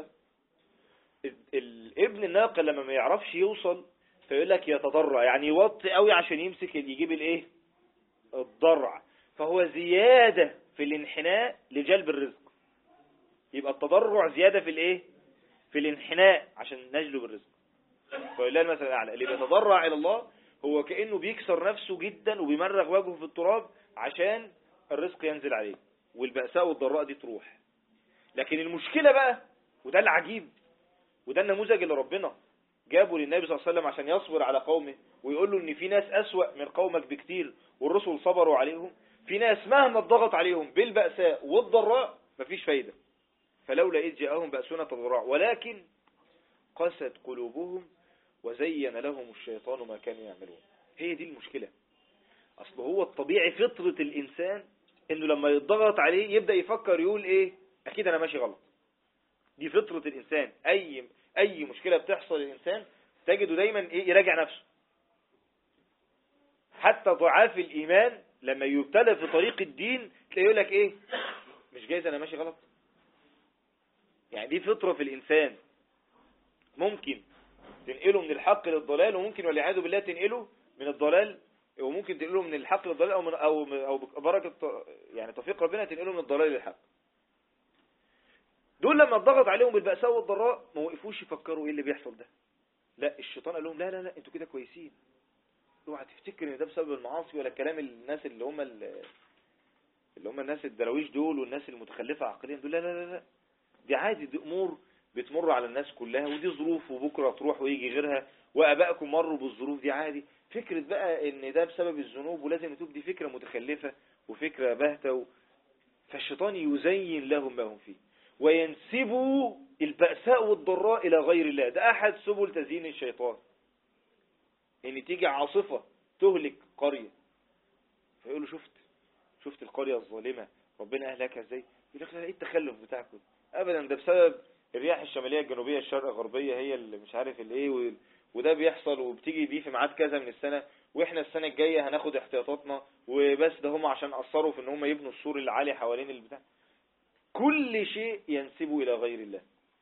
ابن الناقة لما ما يعرفش يوصل فيقول لك يتضرع، يعني يوطي قوي عشان يمسك يجيب الايه، الضرع. فهو زيادة في الانحناء لجلب الرزق. يبقى التضرع زيادة في الايه، في الانحناء عشان نجلب الرزق. فلله المثل الأعلى. اللي بيتضرع إلى الله هو كأنه بيكسر نفسه جدا وبيمرغ وجهه في التراب عشان الرزق ينزل عليه والبأساء والضراء دي تروح. لكن المشكلة بقى، وده العجيب، وده النموذج اللي ربنا جابه للنبي صلى الله عليه وسلم عشان يصبر على قومه ويقول له ان في ناس أسوأ من قومك بكتير والرسل صبروا عليهم. في ناس مهما اتضغط عليهم بالبأساء والضراء مفيش فايدة. فلولا إذ جاءهم بأسنا تضرعوا ولكن قست قلوبهم وزين لهم الشيطان ما كانوا يعملون. هي دي المشكلة. أصل هو الطبيعي فطرة الإنسان إنه لما يتضغط عليه يبدأ يفكر يقول إيه، أكيد أنا ماشي غلط. دي فطرة الإنسان. أي مشكلة بتحصل للإنسان تجده دايما إيه، يراجع نفسه. حتى ضعاف الإيمان لما يبتلى في طريق الدين تلاقيه يقول لك إيه، مش جايز أنا ماشي غلط. يعني دي فطرة في الإنسان، ممكن تنقله من الحق للضلال، وممكن والعياذ بالله تنقله من الضلال، وممكن تنقله من الحق للضلال أو ببركة يعني توفيق ربنا تنقله من الضلال للحق. دول لما اتضغط عليهم بالبأساء والضراء ما وقفوش يفكروا ايه اللي بيحصل ده. لا، الشيطان قال لهم لا لا لا، انتوا كده كويسين، اوعى تفتكر ان ده بسبب المعاصي ولا كلام الناس اللي هم الناس الدراويش دول والناس المتخلفة عقليا دول. لا لا لا، دي عادي، دي امور بتمر على الناس كلها، ودي ظروف وبكرة تروح ويجي غيرها، وابائكم مروا بالظروف دي عادي. فكرة بقى ان ده بسبب الذنوب ولازم نتوب، دي فكرة متخلفة وفكرة باهتة فالشيطان يزين لهم ما هم فيه وينسبوا البأساء والضراء إلى غير الله. ده أحد سبل تزيين الشيطان، إن تيجي عاصفة تهلك قرية فيقولوا شفت القرية الظالمة ربنا أهلكها إزاي؟ يقول لك لا، إيه التخلف بتاعكم؟ أبدا، ده بسبب الرياح الشمالية الجنوبية الشرق غربية هي اللي مش عارف الإيه، وده بيحصل وبتيجي دي في ميعاد كذا من السنة، وإحنا السنة الجاية هناخد احتياطاتنا وبس. ده هم عشان أثروا في إن هم يبنوا السور العالي حوالين البتاع. كل شيء ينسبه إلى غير الله.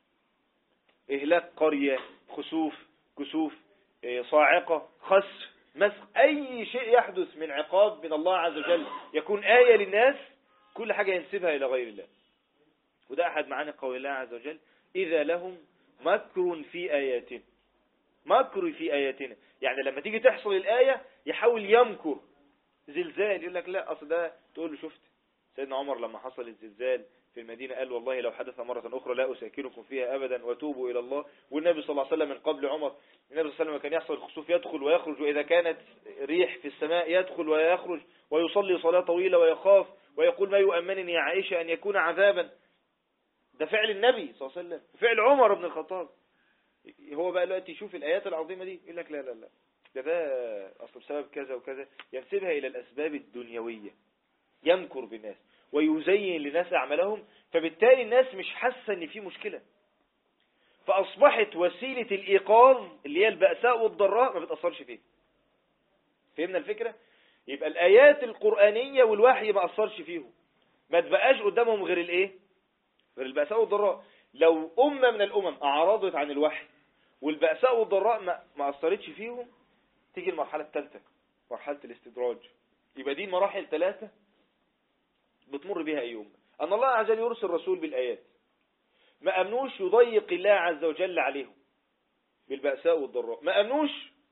إهلاك قرية، خسوف، كسوف، صاعقة، خسف، مسخ، أي شيء يحدث من عقاب من الله عز وجل يكون آية للناس، كل حاجة ينسبها إلى غير الله. وده أحد معاني قول الله عز وجل إذا لهم مكر في آياتنا. مكر في آياتنا يعني لما تيجي تحصل الآية يحاول يمكر. زلزال يقول لك لا، أصل ده، تقول له شفت سيدنا عمر لما حصل الزلزال في المدينة قال والله لو حدث مرة أخرى لا أساكنكم فيها أبدا وتوبوا إلى الله. والنبي صلى الله عليه وسلم من قبل عمر، النبي صلى الله عليه وسلم كان يحصل الخسوف يدخل ويخرج، وإذا كانت ريح في السماء يدخل ويخرج ويصلي صلاة طويلة ويخاف ويقول ما يؤمنني يا عائشة أن يكون عذابا. ده فعل النبي صلى الله عليه وسلم، فعل عمر بن الخطاب. هو بقى دلوقتي يشوف الآيات العظيمة دي يقول لك لا لا لا، ده أصل بسبب كذا وكذا، ينسبها إلى الأسباب الدنيوية، يمكر بالناس ويزين لناس أعمالهم، فبالتالي الناس مش حاسة ان في مشكلة، فأصبحت وسيلة الإيقاظ اللي هي البأساء والضراء ما بتأثرش فيه. فهمنا الفكرة؟ يبقى الآيات القرآنية والوحي ما أثرش فيهم، ما تبقاش قدامهم غير الإيه؟ غير البأساء والضراء. لو أمة من الأمم أعرضت عن الوحي والبأساء والضراء ما أثرتش فيهم، تيجي المرحلة الثالثة، مرحلة الاستدراج. يبقى دي المراحل 3 بتمر بها أي أمة. أن الله عز وجل يرسل رسول بالآيات، ما أمنوش يضيق الله عز وجل عليهم بالبأساء والضراء، ما أمنوش،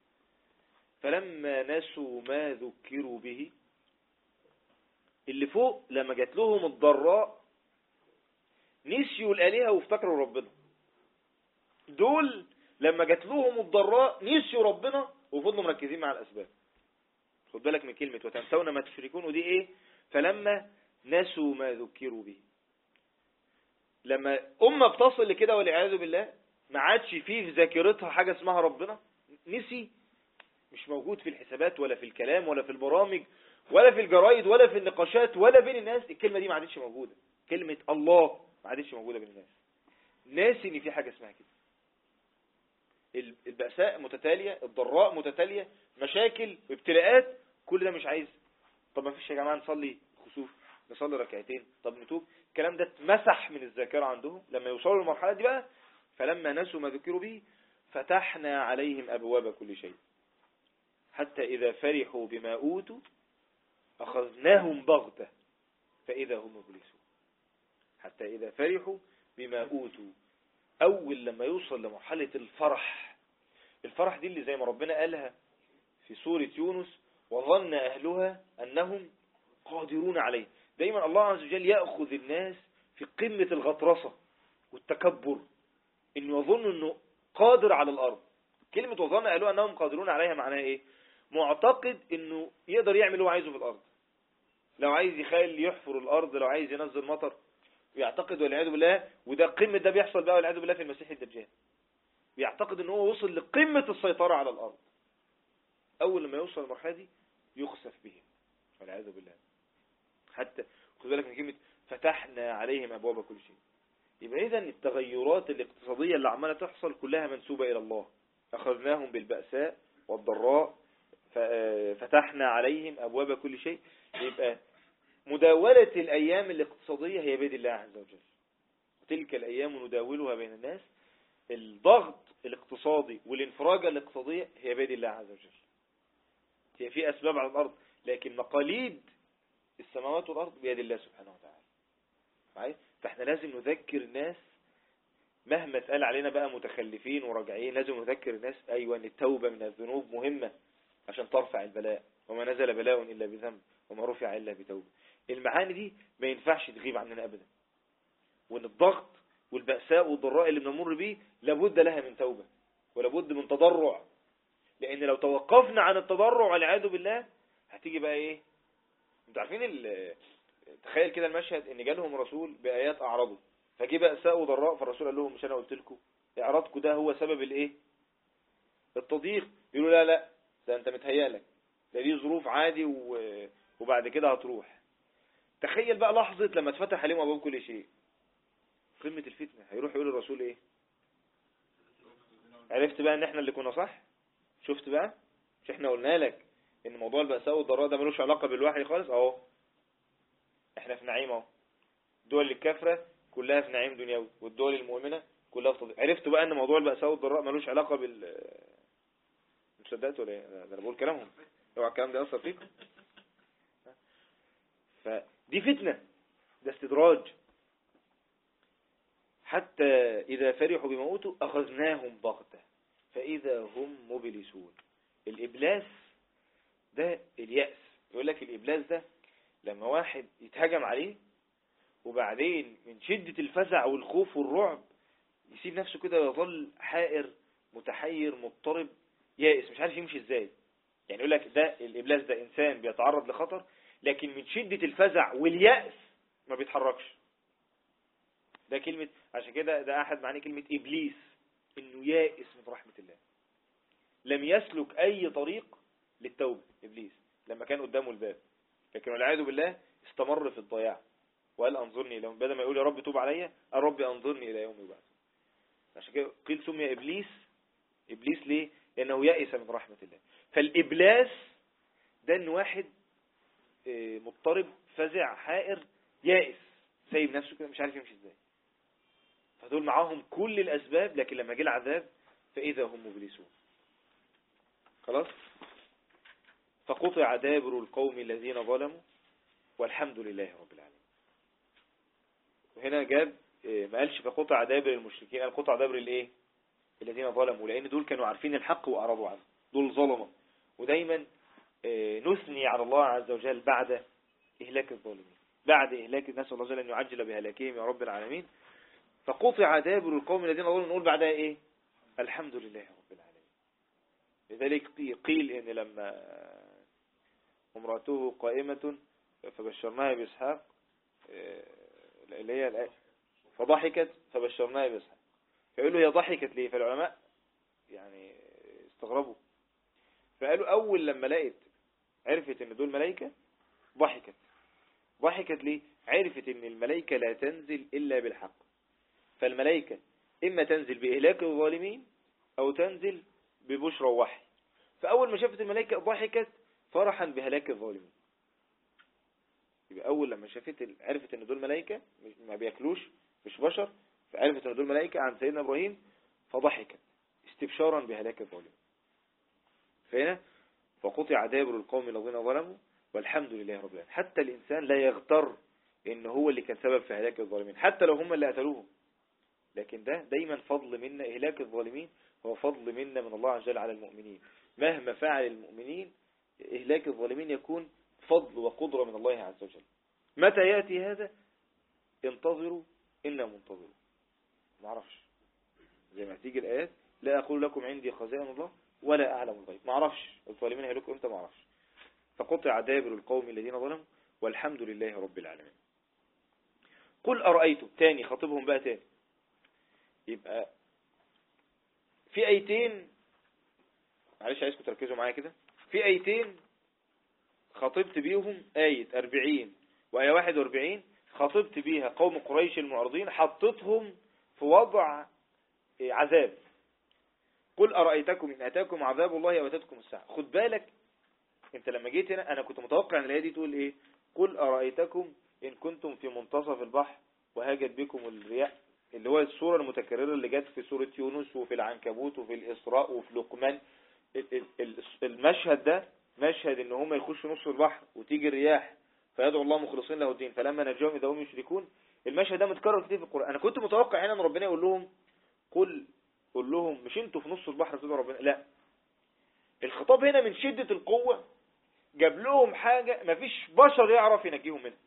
فلما نسوا ما ذكروا به، اللي فوق لما جات لهم الضراء نسيوا الآلهة وافتكروا ربنا. دول لما جات لهم الضراء نسيوا ربنا وفضلوا مركزين مع الأسباب. خد بالك من كلمة وتنسون ما تشركون، ودي إيه؟ فلما نسوا ما ذكروا به. لما أمة بتصل لكده والعياذ بالله ما عادش فيه في ذاكرتها حاجة اسمها ربنا، نسي، مش موجود في الحسابات ولا في الكلام ولا في البرامج ولا في الجرايد ولا في النقاشات ولا بين الناس، الكلمة دي ما عادتش موجودة. كلمة الله ما عادتش موجودة بين الناس. ناسي ان في حاجة اسمها كده. البأساء متتالية، الضراء متتالية، مشاكل وابتلاءات، كل ده مش عايز. طب ما فيش يا جماعة نصلي خسوف، نصلي ركعتين، طب نتوب؟ الكلام ده اتمسح من الذاكرة عندهم. لما يوصلوا للمرحلة دي بقى، فلما نسوا ما ذكروا به فتحنا عليهم أبواب كل شيء حتى إذا فرحوا بما أوتوا أخذناهم بغتة فإذا هم مبلسون. حتى إذا فرحوا بما أوتوا، أول لما يوصل لمرحلة الفرح دي اللي زي ما ربنا قالها في سورة يونس وظن أهلها أنهم قادرون عليه. دايما الله عز وجل يأخذ الناس في قمة الغطرسة والتكبر، انه يظن انه قادر على الارض. كلمة وظن قالوا انهم قادرون عليها معناها ايه؟ معتقد انه يقدر يعمل اللي هو عايزه في الارض. لو عايز يخيل يحفر الارض، لو عايز ينزل مطر، ويعتقد والعياذ بالله، وده قمة ده بيحصل بقى والعياذ بالله في المسيح الدجال، بيعتقد ان هو وصل لقمة السيطرة على الارض. اول لما يوصل المرحلة دي يخسف به والعياذ بالله. حتى خد بالك من كلمة فتحنا عليهم ابواب كل شيء. يبقى اذا التغيرات الاقتصادية اللي عمالة تحصل كلها منسوبة الى الله. اخذناهم بالبأساء والضراء فتحنا عليهم ابواب كل شيء. يبقى مداولة الايام الاقتصادية هي بيد الله عز وجل. تلك الايام نداولها بين الناس. الضغط الاقتصادي والانفراجة الاقتصادية هي بيد الله عز وجل. هي في اسباب على الارض، لكن مقاليد السماوات والارض بيد الله سبحانه وتعالى. فاحنا لازم نذكر الناس مهما اتقال علينا بقى متخلفين وراجعين، لازم نذكر الناس ايوه ان التوبة من الذنوب مهمة عشان ترفع البلاء. وما نزل بلاء الا بذنب وما رفع الا بتوبة. المعاني دي ما ينفعش تغيب عننا ابدا. وان الضغط والبأساء والضراء اللي بنمر بيه لابد لها من توبة ولابد من تضرع. لان لو توقفنا عن التضرع والعياذ بالله هتيجي بقى ايه؟ انتوا عارفين تخيل كده المشهد ان جالهم رسول بآيات اعرضوا، فجي بأساء وضراء، فالرسول قال لهم مش انا قلت لكم اعراضكم ده هو سبب الايه؟ التضييق. يقولوا لا لا، ده انت متهيألك، ده دي ظروف عادي وبعد كده هتروح. تخيل بقى لحظة لما اتفتح عليهم ابواب كل شيء، قمة الفتنة. هيروح يقول للرسول ايه؟ عرفت بقى ان احنا اللي كنا صح؟ شفت بقى؟ مش احنا قلنا لك ان موضوع البأساء والضراء ده ملوش علاقة بالوحي خالص؟ اهو احنا في نعيم اهو. الدول الكافرة كلها في نعيم دنيوي، والدول المؤمنة كلها في تضييق. عرفتوا بقى ان موضوع البأساء والضراء ملوش علاقة مش صدقتوا ولا ايه؟ ده انا بقول كلامهم، اوعى الكلام ده يأثر فيكم. فدي فتنة، ده استدراج. حتى إذا فرحوا بما أوتوا أخذناهم بغتة فإذا هم مبلسون. الإبلاس ده اليأس. يقول لك الإبلاس ده لما واحد يتهجم عليه وبعدين من شدة الفزع والخوف والرعب يسيب نفسه كده ويظل حائر متحير مضطرب يائس مش عارف يمشي ازاي. يعني يقول لك ده الإبلاس ده إنسان بيتعرض لخطر لكن من شدة الفزع واليأس ما بيتحركش. ده كلمة، عشان كده ده أحد معاني كلمة إبليس، إنه يائس من رحمة الله، لم يسلك أي طريق للتوبة. إبليس لما كان قدامه الباب، لكن والعياذ بالله استمر في الضياع وقال أنظرني لهم، بدل ما يقول يا رب توب عليا قال رب أنظرني إلى يوم يبعث. عشان كده قيل سمي إبليس. إبليس ليه؟ لأنه يائس من رحمة الله. فالإبلاس ده إن واحد مضطرب فزع حائر يائس سايب نفسه كده مش عارف يمشي ازاي. فدول معاهم كل الأسباب لكن لما جه العذاب فإذا هم مبلسون. خلاص. فقطع دابر القوم الذين ظلموا والحمد لله رب العالمين. وهنا جاب ما قالش فقطع دابر المشركين، قال قطع دابر الايه؟ الذين ظلموا، لأن دول كانوا عارفين الحق وأعرضوا عنه، دول ظلموا. ودايما نثني على الله عز وجل بعد إهلاك الظالمين، بعد إهلاك الناس الله عز وجل أن يعجل بهلاكهم يا رب العالمين. فقطع دابر القوم الذين ظلموا، نقول بعدها ايه؟ الحمد لله رب العالمين. لذلك قيل ان لما امرأته قائمة فبشرناها بإسحاق، اللي هي الآية فضحكت فبشرناها بإسحاق، فقالوا هي ضحكت ليه؟ فالعلماء يعني استغربوا، فقالوا أول لما لقيت عرفت ان دول ملائكة ضحكت ليه؟ عرفت ان الملائكة لا تنزل إلا بالحق، فالملائكة إما تنزل بإهلاك الظالمين أو تنزل ببشرى ووحي. فأول ما شافت الملائكة ضحكت فرحا بهلاك الظالمين. يبقى أول لما عرفت ان دول ملائكة ما بياكلوش مش بشر، فعرفت ان دول ملائكة عن سيدنا إبراهيم فضحكت استبشارا بهلاك الظالمين. فهنا فقطع دابر القوم الذين ظلموا والحمد لله رب العالمين. حتى الإنسان لا يغتر ان هو اللي كان سبب في هلاك الظالمين حتى لو هم اللي قتلوهم، لكن ده دايما فضل منا. إهلاك الظالمين هو فضل منا من الله عز وجل على المؤمنين. مهما فعل المؤمنين إهلاك الظالمين يكون فضل وقدرة من الله عز وجل. متى يأتي هذا؟ انتظروا إنا منتظرون. ما اعرفش، زي ما تيجي الآيات لا أقول لكم عندي خزائن الله ولا أعلم الغيب. ما اعرفش الظالمين هيلكم امتى، ما اعرفش. فقطع دابر القوم الذين ظلموا والحمد لله رب العالمين. قل أرأيتم، تاني خاطبهم بقى تاني. يبقى في آيتين، معلش عايزكم تركزوا معايا كده، في آيتين خاطبت بيهم، آية 40 وآية 41 خاطبت بيها قوم قريش المعرضين، حطتهم في وضع عذاب. قل أرأيتكم إن أتاكم عذاب الله أو أتتكم الساعة. خد بالك انت لما جيت هنا انا كنت متوقع ان الآية دي تقول ايه؟ قل أرأيتكم إن كنتم في منتصف البحر وهاجت بكم الرياح، اللي هو الصورة المتكررة اللي جت في سورة يونس وفي العنكبوت وفي الإسراء وفي لقمان. المشهد ده مشهد ان هم يخشوا نص البحر وتيجي الرياح فيدعو الله مخلصين له الدين فلما نجاهم إذا هم يشركون. المشهد ده متكرر كتير في القرآن. انا كنت متوقع هنا ان ربنا يقول لهم قل لهم مش انتوا في نص البحر تدعوا ربنا، لا، الخطاب هنا من شدة القوة جاب لهم حاجة مفيش بشر يعرف ينجيهم منها.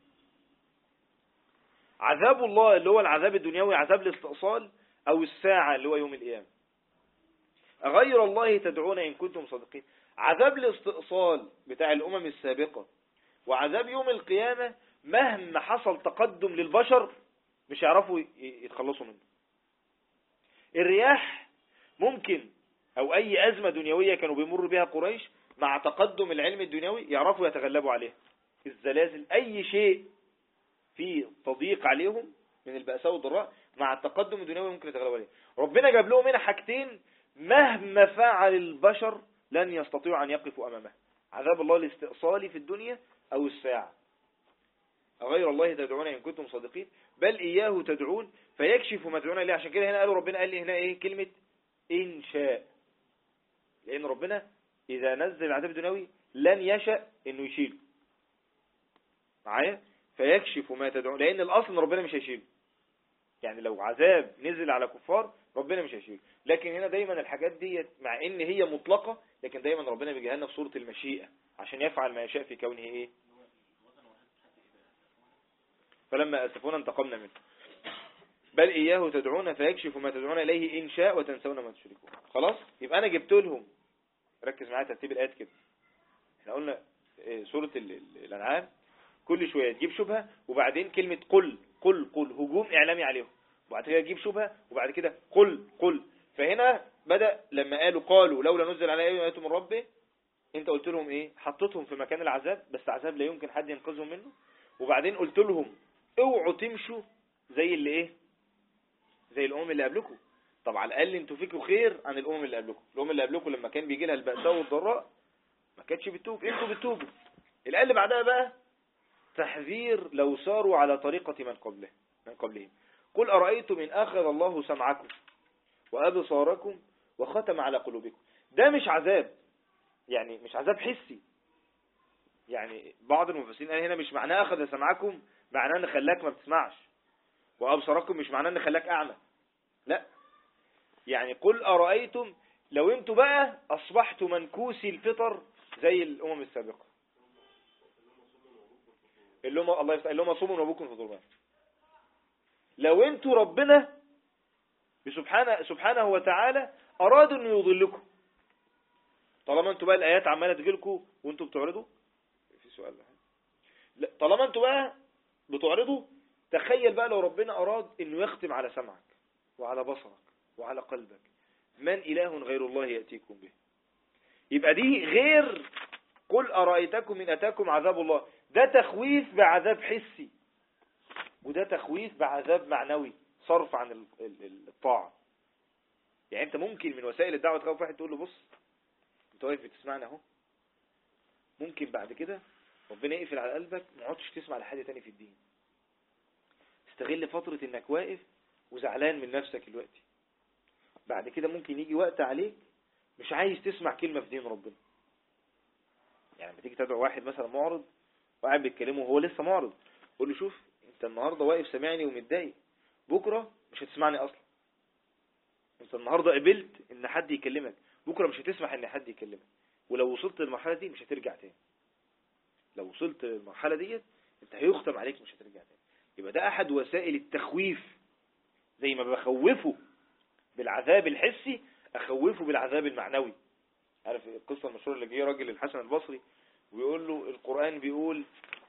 عذاب الله اللي هو العذاب الدنيوي، عذاب الاستئصال، او الساعة اللي هو يوم القيامة. أغير الله تدعون إن كنتم صادقين. عذاب الاستئصال بتاع الأمم السابقة وعذاب يوم القيامة مهما حصل تقدم للبشر مش يعرفوا يتخلصوا منه. الرياح ممكن أو أي أزمة دنيوية كانوا بيمر بها قريش مع تقدم العلم الدنيوي يعرفوا يتغلبوا عليها. الزلازل، أي شيء فيه تضييق عليهم من البأساء والضراء مع التقدم الدنيوي ممكن يتغلبوا عليه. ربنا جاب لهم هنا حاجتين مهما فعل البشر لن يستطيعوا أن يقفوا أمامه. عذاب الله الاستئصالي في الدنيا أو الساعة. أغير الله تدعون إن كنتم صادقين بل إياه تدعون فيكشف ما تدعون إليه. عشان كده هنا قالوا ربنا قال لي هنا إيه كلمة إن شاء، لأن ربنا إذا نزل العذاب الدنيوي لن يشاء إنه يشيله معايا. فيكشف ما تدعون، لأن الأصل ربنا مش هيشيله. يعني لو عذاب نزل على كفار ربنا مش هيشيله، لكن هنا دايما الحاجات دي مع ان هي مطلقة لكن دايما ربنا بيجيها لنا في صورة المشيئة عشان يفعل ما يشاء في كونه ايه. فلما اسفونا انتقمنا منه بل اياه تدعون فيكشف ما تدعون اليه ان شاء وتنسون ما تشركون. خلاص يبقى انا جبت لهم، ركز معايا ترتيب الايات كده. احنا قلنا سورة الانعام كل شوية تجيب شبهة وبعدين كلمة قل هجوم اعلامي عليهم، وبعد كده تجيب شبهة وبعد كده قل. فهنا بدأ لما قالوا لولا نزل على آية من ربه، انت قلت لهم ايه؟ حطيتهم في مكان العذاب بس عذاب لا يمكن حد ينقذهم منه. وبعدين قلت لهم اوعوا تمشوا زي اللي ايه، زي الامم اللي قبلكم. طب على الاقل انتوا فيكم خير عن الامم اللي قبلكم. الامم اللي قبلكم لما كان بيجي لها البأساء والضراء ما كانتش بتتوب، انتوا بتتوبوا. الآية اللي بعدها بقى تحذير لو ساروا على طريقة من قبلهم. قل أرأيتم إن أخذ الله سمعكم وأبصاركم وختم على قلوبكم. ده مش عذاب، يعني مش عذاب حسي. يعني بعض المفسرين قال هنا مش معناه أخذ سمعكم معناه أن خلاك ما بتسمعش، وأبصاركم مش معناه أن خلاك أعمى، لا. يعني قل أرأيتم لو انتوا بقى أصبحتوا منكوسي الفطر زي الأمم السابقة اللي هم الله يفتح اللي هم صوموا وابوكم في الظلمات. لو انتوا ربنا سبحانه وتعالى اراد انه يضلكم، طالما انتوا بقى الايات عماله تجيلكم وانتوا بتعرضوا في سؤال لا، طالما انتوا بقى بتعرضوا تخيل بقى لو ربنا اراد انه يختم على سمعك وعلى بصرك وعلى قلبك، من اله غير الله ياتيكم به. يبقى دي غير قل ارايتكم ان اتاكم عذاب الله، ده تخويف بعذاب حسي وده تخويف بعذاب معنوي صرف عن الطاعة. يعني انت ممكن من وسائل الدعوة تخوف واحد تقول له بص انت واقف بتسمعنا اهو، ممكن بعد كده ربنا يقفل على قلبك ما عدتش تسمع لحد تاني في الدين. استغل فترة انك واقف وزعلان من نفسك دلوقتي، بعد كده ممكن يجي وقت عليك مش عايز تسمع كلمة في دين ربنا. يعني لما تيجي تدعو واحد مثلا معرض وقاعد بيتكلمه وهو لسه معرض، قول له شوف انت النهاردة واقف سامعني ومتضايق، بكرة مش هتسمعني اصلا. انت النهاردة قبلت ان حد يكلمك، بكرة مش هتسمح ان حد يكلمك. ولو وصلت للمرحلة دي مش هترجع تاني. لو وصلت للمرحلة دي انت هيختم عليك مش هترجع تاني. يبقى ده احد وسائل التخويف. زي ما بخوفه بالعذاب الحسي اخوفه بالعذاب المعنوي. عارف القصة المشهورة اللي جه راجل الحسن البصري ويقول له القرآن بيقول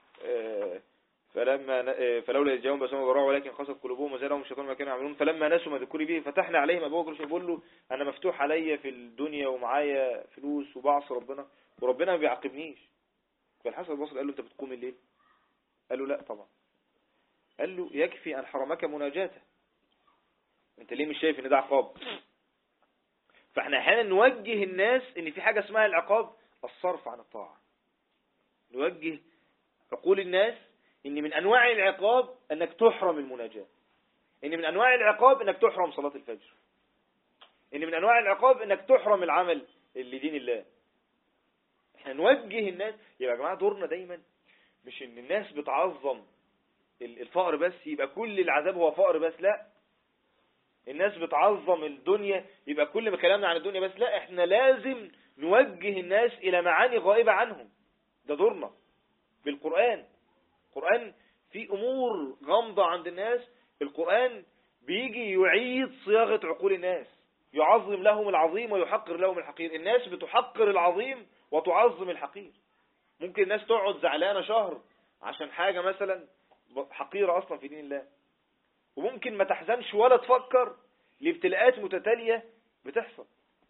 فلولا إذ جاءهم بأسهم ضراعوا ولكن قست قلوبهم وزادهم الشيطان ما كانوا يعملون فلما نسوا ما ذكروا به فتحنا عليهم أبواب كل شيء. بيقول له أنا مفتوح عليا في الدنيا ومعايا فلوس وبعص ربنا وربنا ما بيعاقبنيش. فالحسن البصري قال له أنت بتقوم الليل؟ قال له لا طبعا. قال له يكفي أن حرمك مناجاته، أنت ليه مش شايف إن ده عقاب؟ فاحنا احيانا نوجه الناس ان في حاجة اسمها العقاب الصرف عن الطاعة. نوجه عقول الناس ان من انواع العقاب انك تحرم المناجاة، ان من انواع العقاب انك تحرم صلاة الفجر، ان من انواع العقاب انك تحرم العمل لدين الله. احنا نوجه الناس. يبقى يا جماعة دورنا دايما مش ان الناس بتعظم الفقر بس يبقى كل العذاب هو فقر بس، لا. الناس بتعظم الدنيا يبقى كل ما كلامنا عن الدنيا بس، لا. احنا لازم نوجه الناس الى معاني غائبة عنهم. ده دورنا بالقرآن. القرآن في امور غامضة عند الناس، القرآن بيجي يعيد صياغة عقول الناس، يعظم لهم العظيم ويحقر لهم الحقير. الناس بتحقر العظيم وتعظم الحقير. ممكن الناس تقعد زعلانة شهر عشان حاجة مثلا حقيرة اصلا في دين الله، وممكن ما تحزنش ولا تفكر لابتلاءات متتالية بتحصل.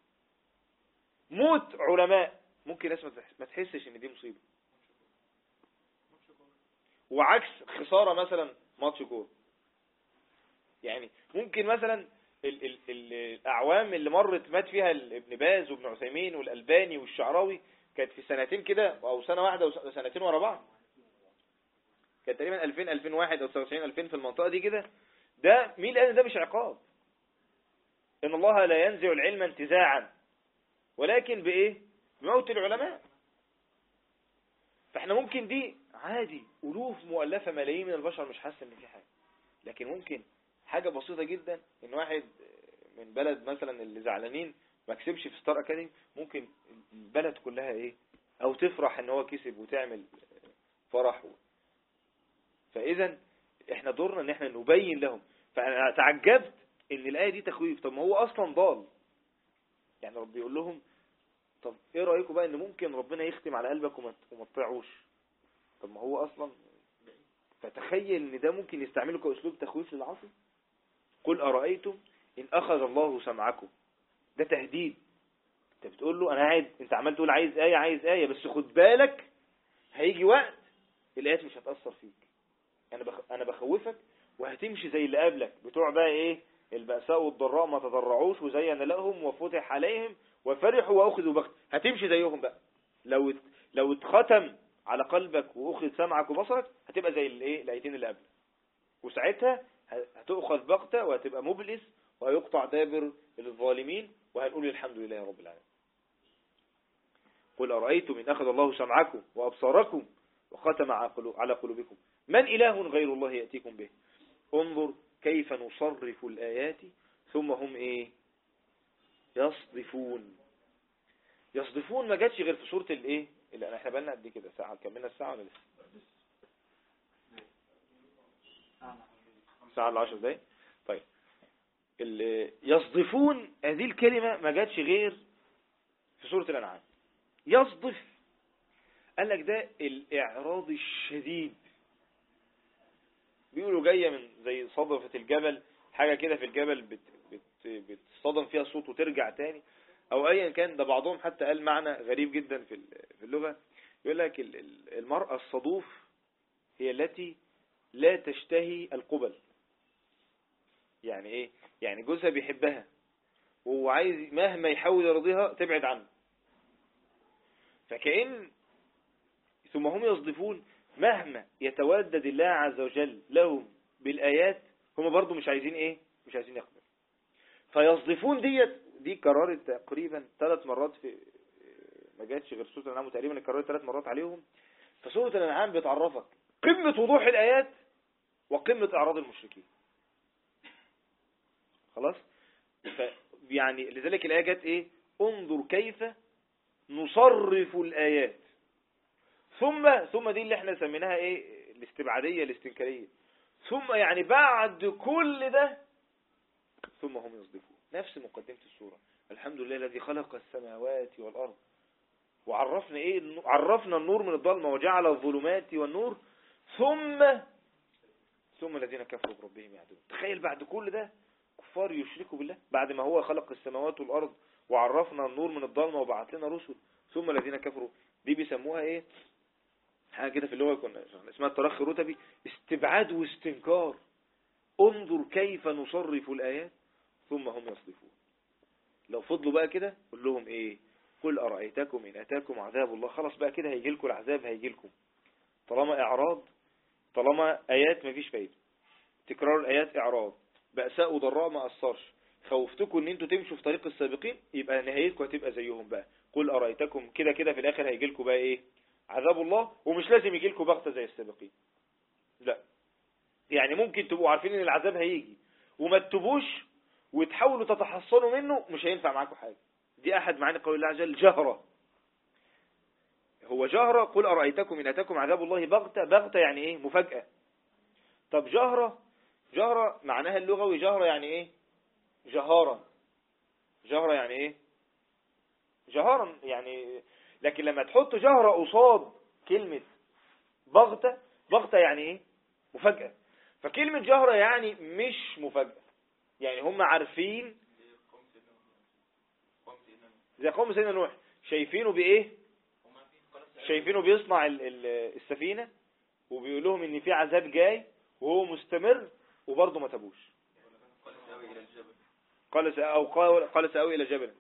موت علماء ممكن ناس ما تحسش ان دي مصيبة، وعكس خسارة مثلا ماتش كورة. يعني ممكن مثلا الاعوام اللي مرت مات فيها ابن باز وابن عثيمين والألباني والشعراوي كانت في سنتين كده او سنة واحدة وسنتين ورا بعض. كانت تقريبا 2000 2001 او 99 2000 في المنطقة دي كده. ده مين قال ده مش عقاب؟ ان الله لا ينزع العلم انتزاعا، ولكن بايه؟ بموت العلماء. فاحنا ممكن دي عادي الوف مؤلفة ملايين من البشر مش حاسس ان في حاجة، لكن ممكن حاجة بسيطة جدا ان واحد من بلد مثلا اللي زعلانين ما كسبش في ستار اكاديمي، ممكن البلد كلها ايه او تفرح ان هو كسب وتعمل فرح. فاذا احنا دورنا ان احنا نبين لهم. فانا تعجبت ان الآية دي تخويف. طب ما هو اصلا ضال. يعني رب يقول لهم طب ايه رأيكم بقى ان ممكن ربنا يختم على قلبك وما تطيعوش؟ طب ما هو اصلا. فتخيل ان ده ممكن يستعمله كأسلوب تخويف للعاصي. قل أرأيتم إن أخذ الله سمعكم. ده تهديد. انت بتقول له انا قاعد، انت عمال تقول عايز آية بس خد بالك هيجي وقت الآيات مش هتأثر فيك. انا بخوفك وهتمشي زي اللي قبلك بتوع بقى ايه البأساء والضراء ما تضرعوش وزين لهم وفتح عليهم وفرحوا واخذوا بغت. هتمشي زيهم بقى. لو اتختم على قلبك واخذ سمعك وبصرك هتبقى زي الايه الايتين اللي قبلك، وساعتها هتأخذ بغتة وهتبقى مبلس وهيقطع دابر الظالمين وهنقول الحمد لله رب العالمين. قل أرأيتم إن أخذ الله سمعكم وأبصاركم وختم على قلوبكم من إله غير الله يأتيكم به انظر كيف نصرف الآيات ثم هم إيه يصدفون. ما جاتش غير في سورة الإيه اللي احنا بقالنا قد كده ساعة. كملنا الساعة ولا لسه؟ ساعة ل10 دقايق. طيب يصدفون هذه الكلمة ما جاتش غير في سورة الأنعام. يصدف قال لك ده الإعراض الشديد. بيقولوا جاية من زي صدفة الجبل، حاجة كده في الجبل بتصدم فيها الصوت وترجع تاني او ايا كان. ده بعضهم حتى قال معنى غريب جدا في اللغة. يقول لك المرأة الصدوف هي التي لا تشتهي القبل. يعني ايه؟ يعني جوزها بيحبها وهو عايز مهما يحاول يرضيها تبعد عنه. فكأن ثم هم يصدفون مهما يتودد الله عز وجل لهم بالآيات هم برضو مش عايزين ايه؟ مش عايزين يقبل. فيصدفون دي كررت تقريبا 3 مرات في ما جاتش غير سورة الأنعام تقريبا كررت 3 مرات عليهم. فسورة الأنعام بتعرفك قمة وضوح الآيات وقمة إعراض المشركين. خلاص. يعني لذلك الآية جت ايه؟ انظر كيف نصرف الآيات. ثم دي اللي احنا سميناها ايه الاستبعادية الاستنكارية. ثم يعني بعد كل ده ثم هم يصدفون. نفس مقدمة السورة، الحمد لله الذي خلق السماوات والأرض. وعرفنا ايه؟ عرفنا النور من الظلمة وجعل الظلمات والنور ثم الذين كفروا بربهم يعدلون. تخيل بعد كل ده كفار يشركوا بالله، بعد ما هو خلق السماوات والأرض وعرفنا النور من الظلمة وبعث لنا رسل، ثم الذين كفروا. دي بيسموها ايه؟ حاجة كده في اللغة كنا اسمها الترخي الرتبي، استبعاد واستنكار. انظر كيف نصرف الآيات ثم هم يصدفون. لو فضلوا بقى كده قل لهم ايه؟ قل أرأيتكم إن أتاكم عذاب الله. خلاص بقى كده هيجي لكم العذاب، هيجي لكم. طالما إعراض، طالما آيات مفيش فايدة، تكرار الآيات إعراض، بأساء وضراء ما أثرش، خوفتكم ان انتوا تمشوا في طريق السابقين، يبقى نهايتكم هتبقى زيهم بقى. قل أرأيتكم كده كده في الآخر هيجي لكم بقى ايه؟ عذاب الله. ومش لازم يجي لكم بغتة زي السابقين، لا. يعني ممكن تبقوا عارفين ان العذاب هيجي وما تتوبوش وتحاولوا تتحصنوا منه، مش هينفع معاكم حاجة. دي أحد معاني قول الله عز وجل جهرة. هو جهرة، قل أرأيتكم إن أتاكم عذاب الله بغتة. بغتة يعني إيه؟ مفاجأة. طب جهرة، جهرة معناها اللغوي جهرة يعني إيه؟ جهارا. جهرة يعني إيه؟ جهارا يعني. لكن لما تحط جهرة قصاد كلمة بغتة، بغتة يعني إيه؟ مفاجأة. فكلمة جهرة يعني مش مفاجأة، يعني هم عارفين. زي قوم سيدنا نوح، شايفينه بإيه؟ شايفينه بيصنع السفينة وبيقول لهم ان في عذاب جاي وهو مستمر وبرضه ما تابوش. قال سأوي الى جبل.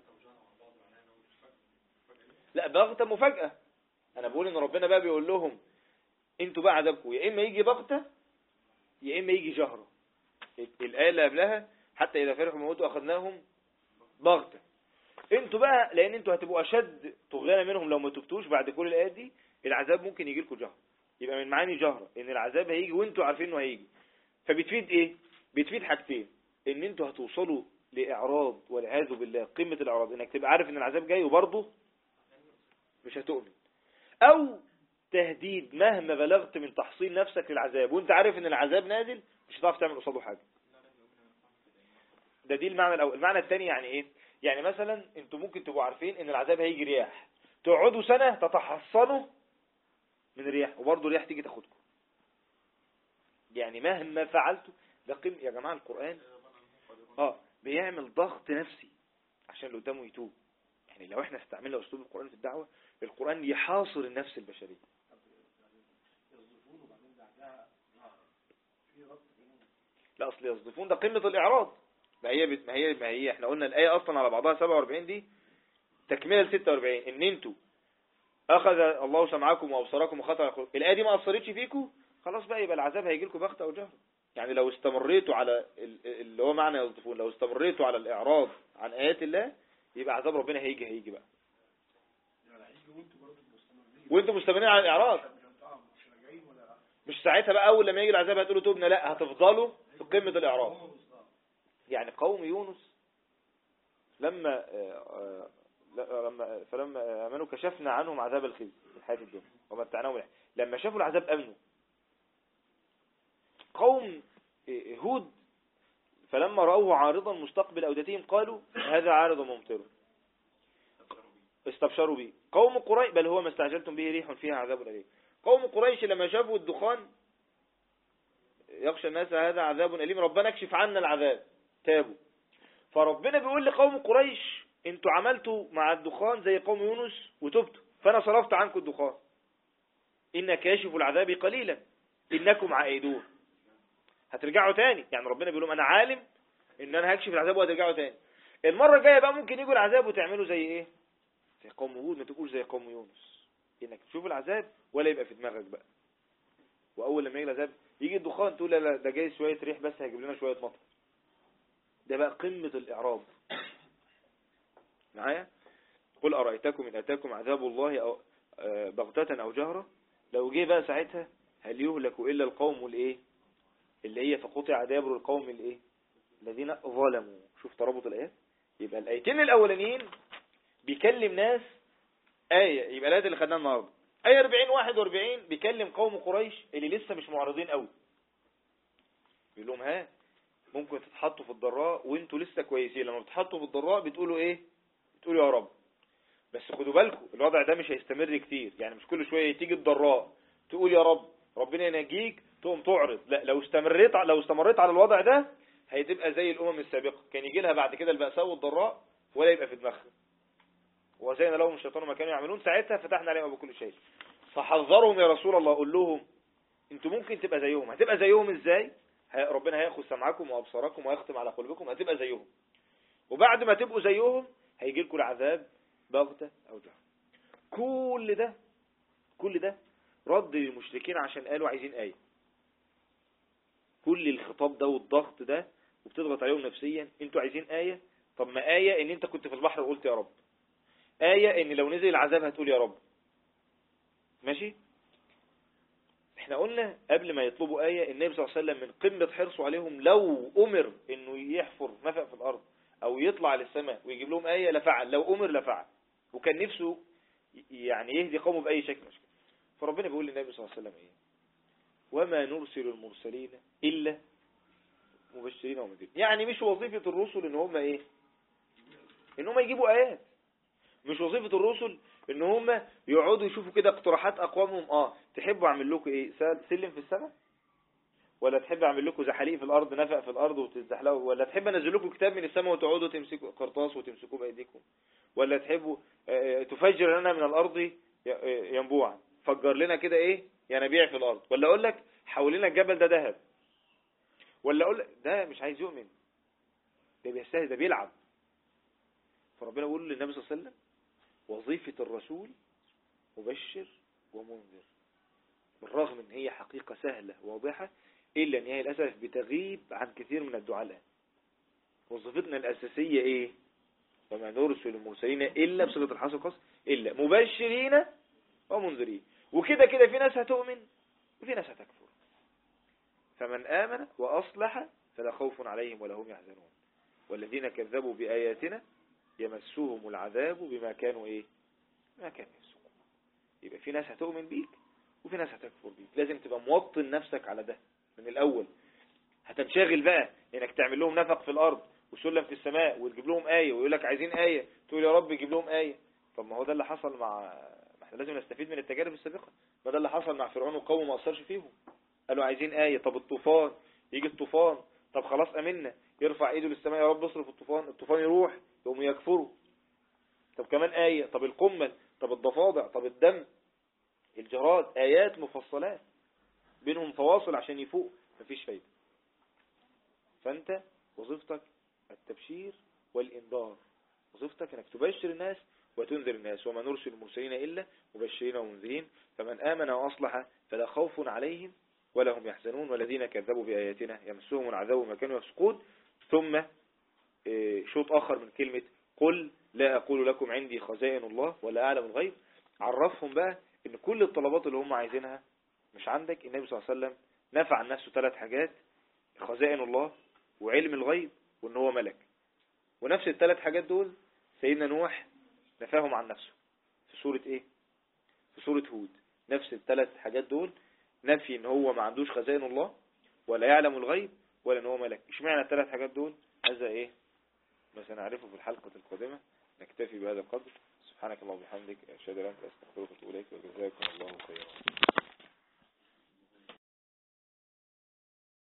لا، بغتة مفاجأة. انا بقول ان ربنا بقى بيقول لهم انتوا بقى عذابكم يا اما يجي بغتة يا اما يجي جهرة. الآية اللي قبلها حتى اذا فرحوا موتوا اخذناهم بغتة. انتوا بقى لان انتوا هتبقوا اشد طغيانا منهم لو ما تبتوش بعد كل الآيات دي، العذاب ممكن يجي لكم جهرة. يبقى من معاني جهرة ان العذاب هيجي وانتوا عارفين انه هيجي. فبتفيد ايه؟ بتفيد حاجتين: ان انتوا هتوصلوا لاعراض والعياذ بالله قمة الاعراض، انك تبقى عارف ان العذاب جاي وبرضه مش هتؤمن، او تهديد مهما بلغت من تحصيل نفسك للعذاب وانت عارف ان العذاب نازل مش هتعرف تعمل قصاده حاجة. دي المعنى الاول. المعنى الثاني يعني ايه؟ يعني مثلا انتوا ممكن تبقوا عارفين ان العذاب هيجي رياح، تقعدوا سنة تتحصنوا من الرياح وبرضه الرياح تيجي تاخدكم. يعني مهما فعلتوا. ده يا جماعة القرآن بيعمل ضغط نفسي عشان اللي قدامه يتوب. يعني لو احنا استعملنا اسلوب القرآن في الدعوة، القرآن يحاصر النفس البشرية. لا، اصل يصدفون ده قمة الاعراض. ما هي احنا قلنا الآية اصلا على بعضها 47 دي تكملة ل 46. ان انتوا اخذ الله سمعكم وابصاركم وختم. الآية دي ما اثرتش فيكم، خلاص بقى يبقى العذاب هيجي لكم بغتة او جهر. يعني لو استمريتوا على اللي هو معنى يصدفون، لو استمريتوا على الاعراض عن آيات الله، يبقى عذاب ربنا هيجي بقى. وانتوا مستمرين على الاعراض، مش ساعتها بقى اول لما يجي العذاب هتقولوا توبنا، لا، هتفضلوا في قمة الاعراض. يعني قوم يونس فلما امنوا كشفنا عنهم عذاب الخزي في الحياة الدنيا ومتعناهم. لما شافوا العذاب امنوا. قوم هود فلما رأوه عارضا مستقبل أوديتهم قالوا هذا عارض ممطر استبشروا به. قوم قريش بل هو ما استعجلتم به ريح فيها عذاب أليم. قوم قريش لما شافوا الدخان يخشى الناس هذا عذاب أليم ربنا اكشف عنا العذاب، تابوا. فربنا بيقول لقوم قريش انتوا عملتوا مع الدخان زي قوم يونس وتبتوا، فأنا صرفت عنكم الدخان. إن كاشف العذاب قليلا إنكم عائدون. هترجعوا تاني. يعني ربنا بيقول لهم أنا عالم إن أنا هكشف العذاب وهترجعوا تاني. المرة الجاية بقى ممكن يجوا العذاب وتعملوا زي إيه؟ زي قوم هود، ما تقولش زي قوم يونس. إنك تشوف العذاب ولا يبقى في دماغك بقى. وأول لما يجي العذاب يجي الدخان تقول لا ده جاي شوية ريح بس هيجيب لنا شوية مطر. ده بقى قمة الإعراض. معايا؟ قل أرأيتكم إن أتاكم عذاب الله أو بغتة أو جهرة. لو جه بقى ساعتها هل يهلك إلا القوم الإيه؟ اللي هي فقطع دابر القوم الإيه؟ الذين ظلموا. شوف ترابط الآيات. يبقى الآيتين الأولانيين بيكلم ناس آية، يبقى الآيات اللي خدناها النهارده آية 40 41 بيكلم قوم قريش اللي لسه مش معرضين قوي، بيقول لهم ها ممكن تتحطوا في الضراء وانتوا لسه كويسين، لما بتحطوا في الضراء بتقولوا ايه؟ بتقولوا يا رب. بس خدوا بالكم الوضع ده مش هيستمر كتير، يعني مش كل شوية تيجي الضراء تقول يا رب ربنا ينجيك تقوم تعرض، لا لو استمريت على الوضع ده هتبقى زي الامم السابقة، كان يجي لها بعد كده البأساء والضراء ولا يبقى في دماغها، وزين لهم الشيطان ما كانوا يعملون، ساعتها فتحنا عليهم بكل شيء. فحذرهم يا رسول الله، قول لهم انتوا ممكن تبقى زيهم. هتبقى زيهم ازاي؟ ربنا هياخذ سمعكم وابصاركم ويختم على قلوبكم، هتبقى زيهم، وبعد ما تبقوا زيهم هيجي لكم العذاب بغتة او جهرة. كل ده رد للمشركين عشان قالوا عايزين آية. كل الخطاب ده والضغط ده وبتضغط عليهم نفسيا، انتوا عايزين آية. طب ما آية ان انت كنت في البحر وقلت يا رب، آية ان لو نزل العذاب هتقول يا رب. ماشي. احنا قلنا قبل ما يطلبوا آية النبي صلى الله عليه وسلم من قمة حرصه عليهم لو أمر انه يحفر نفق في الأرض او يطلع للسماء ويجيب لهم آية لفعل، لو أمر لفعل، وكان نفسه يعني يهدي قومه بأي شكل. فربنا بيقول للنبي صلى الله عليه وسلم ايه؟ وما نرسل المرسلين إلا مبشرين ومنذرين. يعني مش وظيفة الرسل ان هم ايه؟ ان هم يجيبوا آيات. مش وظيفة الرسل ان هم يقعدوا يشوفوا كده اقتراحات اقوامهم، تحبوا اعمل لكم ايه؟ سلم في السماء، ولا تحب اعمل لكم زحاليق في الارض، نفق في الارض وتزحلقوا، ولا تحب انزل لكم كتاب من السماء وتقعدوا تمسكوا قرطاس وتمسكوه بايديكم، ولا تحبوا تفجر لنا من الارض ينبوعا، فجر لنا كده ايه ينابيع في الارض، ولا اقول لك حول لنا الجبل ده ذهب، ولا اقول لك ده مش عايز يؤمن، ده بيستهزئ، ده بيلعب. فربنا بيقول للنبي صلى الله عليه وسلم وظيفة الرسول مبشر ومنذر، بالرغم ان هي حقيقة سهلة واضحة الا ان هي للأسف بتغيب عن كثير من الدعاء الآن. وظيفتنا الأساسية ايه؟ وما نرسل المرسلين الا بصيغة الحصر القصر الا مبشرين ومنذرين. وكده كده في ناس هتؤمن وفي ناس هتكفر، فمن آمن وأصلح فلا خوف عليهم ولا هم يحزنون والذين كذبوا بآياتنا يمسهم العذاب بما كانوا ايه؟ ما كانوا يفسقون. يبقى في ناس هتؤمن بيك وفي ناس هتكفر بيك، لازم تبقى موطن نفسك على ده من الأول. هتنشغل بقى انك تعمل لهم نفق في الأرض وسلم في السماء وتجيب لهم آية ويقول لك عايزين آية، تقول يا رب جيب لهم آية. طب ما هو ده اللي حصل ما احنا لازم نستفيد من التجارب السابقة. ما ده اللي حصل مع فرعون وقومه، ما أثرش فيهم، قالوا عايزين آية. طب الطوفان، يجي الطوفان، طب خلاص أمنا، يرفع ايده للسماء يا رب اصرف الطوفان، الطوفان يروح، يقوموا يكفروا. طب كمان آية، طب القمل، طب الضفادع، طب الدم، الجراد، آيات مفصلات بينهم فواصل عشان يفوق، مفيش فايدة. فأنت وظيفتك التبشير والإنذار، وظيفتك أنك تبشر الناس وتنذر الناس. وما نرسل المرسلين إلا مبشرين ومنذرين فمن آمن وأصلح فلا خوف عليهم ولا هم يحزنون والذين كذبوا بآياتنا يمسهم العذاب بما كانوا يفسقون. ثم شوط آخر من كلمة قل لا أقول لكم عندي خزائن الله ولا أعلم الغيب. عرفهم بقى ان كل الطلبات اللي هم عايزينها مش عندك. النبي صلى الله عليه وسلم نفع عن نفسه 3 حاجات: خزائن الله وعلم الغيب وان هو ملك. ونفس ال3 حاجات دول سيدنا نوح نفاهم عن نفسه في سورة ايه؟ في سورة هود. نفس ال3 حاجات دول نفي ان هو ما عندوش خزائن الله ولا يعلم الغيب ولا ان هو ملك. اشمعنى ال3 حاجات دول؟ هذا ايه ما سنعرفه في الحلقة القادمة. نكتفي بهذا القدر. سبحانك اللهم وبحمدك اشهد ان لا اله الا انت استغفرك واتوب اليك وجزاكم الله خيرا.